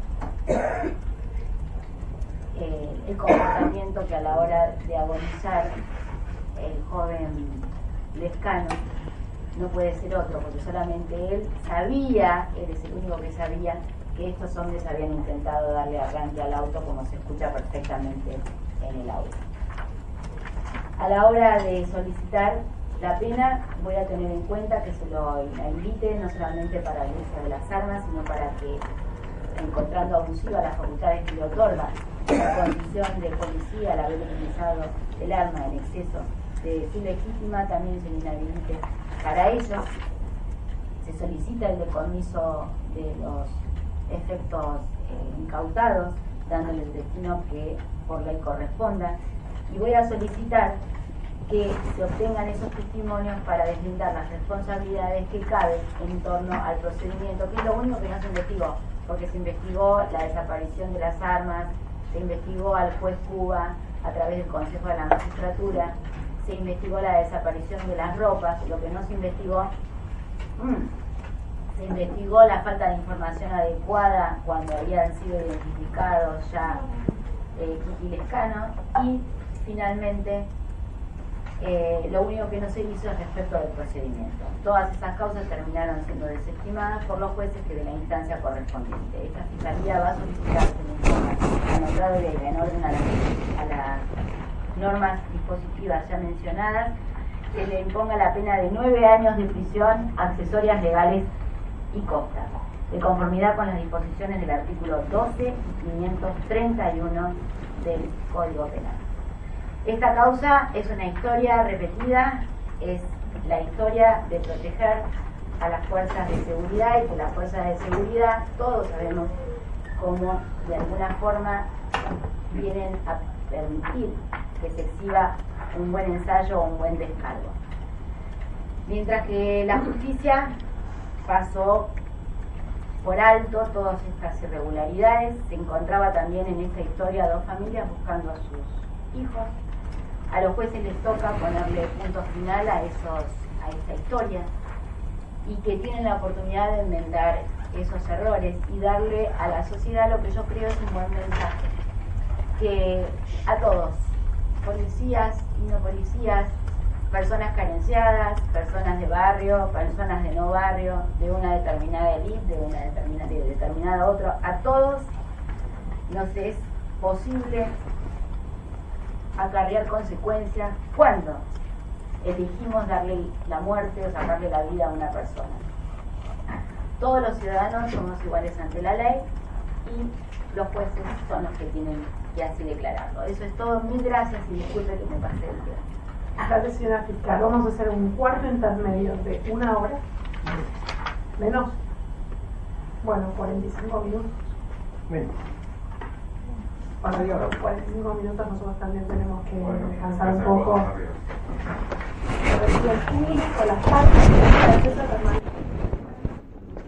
eh, el comportamiento que a la hora de agonizar el joven Lescano no puede ser otro, porque solamente él sabía, él es el único que sabía, que estos hombres habían intentado darle arranque al auto, como se escucha perfectamente en el audio. A la hora de solicitar la pena, voy a tener en cuenta que se lo inhabilite no solamente para el uso de las armas, sino para que, encontrando abusiva las facultades que le otorga la condición de policía al haber utilizado el arma en exceso de su legítima, también se le inhabilite para ello. Se solicita el decomiso de los efectos eh, incautados, dándole el destino que por ley corresponda, y voy a solicitar que se obtengan esos testimonios para deslindar las responsabilidades que caben en torno al procedimiento, que es lo único que no se investigó, porque se investigó la desaparición de las armas, se investigó al juez Cuba a través del Consejo de la Magistratura, se investigó la desaparición de las ropas, lo que no se investigó, mmm, se investigó la falta de información adecuada cuando habían sido identificados ya eh, Kiki Lescano, y finalmente Eh, lo único que no se hizo es respecto del procedimiento. Todas esas causas terminaron siendo desestimadas por los jueces que de la instancia correspondiente. Esta fiscalía va a solicitar que el informe anotado de Veiga en orden a, la, a las normas dispositivas ya mencionadas, que le imponga la pena de nueve años de prisión, accesorias legales y costas, de conformidad con las disposiciones del artículo doce y quinientos treinta y uno del Código Penal. Esta causa es una historia repetida, es la historia de proteger a las fuerzas de seguridad, y que las fuerzas de seguridad, todos sabemos cómo de alguna forma vienen a permitir que se exhiba un buen ensayo o un buen descargo. Mientras que la justicia pasó por alto todas estas irregularidades, se encontraba también en esta historia dos familias buscando a sus hijos. A los jueces les toca ponerle punto final a, esos, a esa historia, y que tienen la oportunidad de enmendar esos errores y darle a la sociedad lo que yo creo es un buen mensaje, que a todos, policías y no policías, personas carenciadas, personas de barrio, personas de no barrio, de una determinada élite, de una determinada, de determinada otra, a todos nos es posible acarrear consecuencias cuando elegimos darle la muerte o sacarle la vida a una persona. Todos los ciudadanos somos iguales ante la ley, y los jueces son los que tienen que así declararlo. Eso es todo. Mil gracias y disculpe que me pasé el tiempo. Gracias, señora fiscal. Vamos a hacer un cuarto intermedio de una hora. ¿Menos? Bueno, cuarenta y cinco minutos. Menos. Bueno, por cuarenta y cinco minutos nosotros también tenemos que bueno, descansar un poco. A ver si el público, las partes,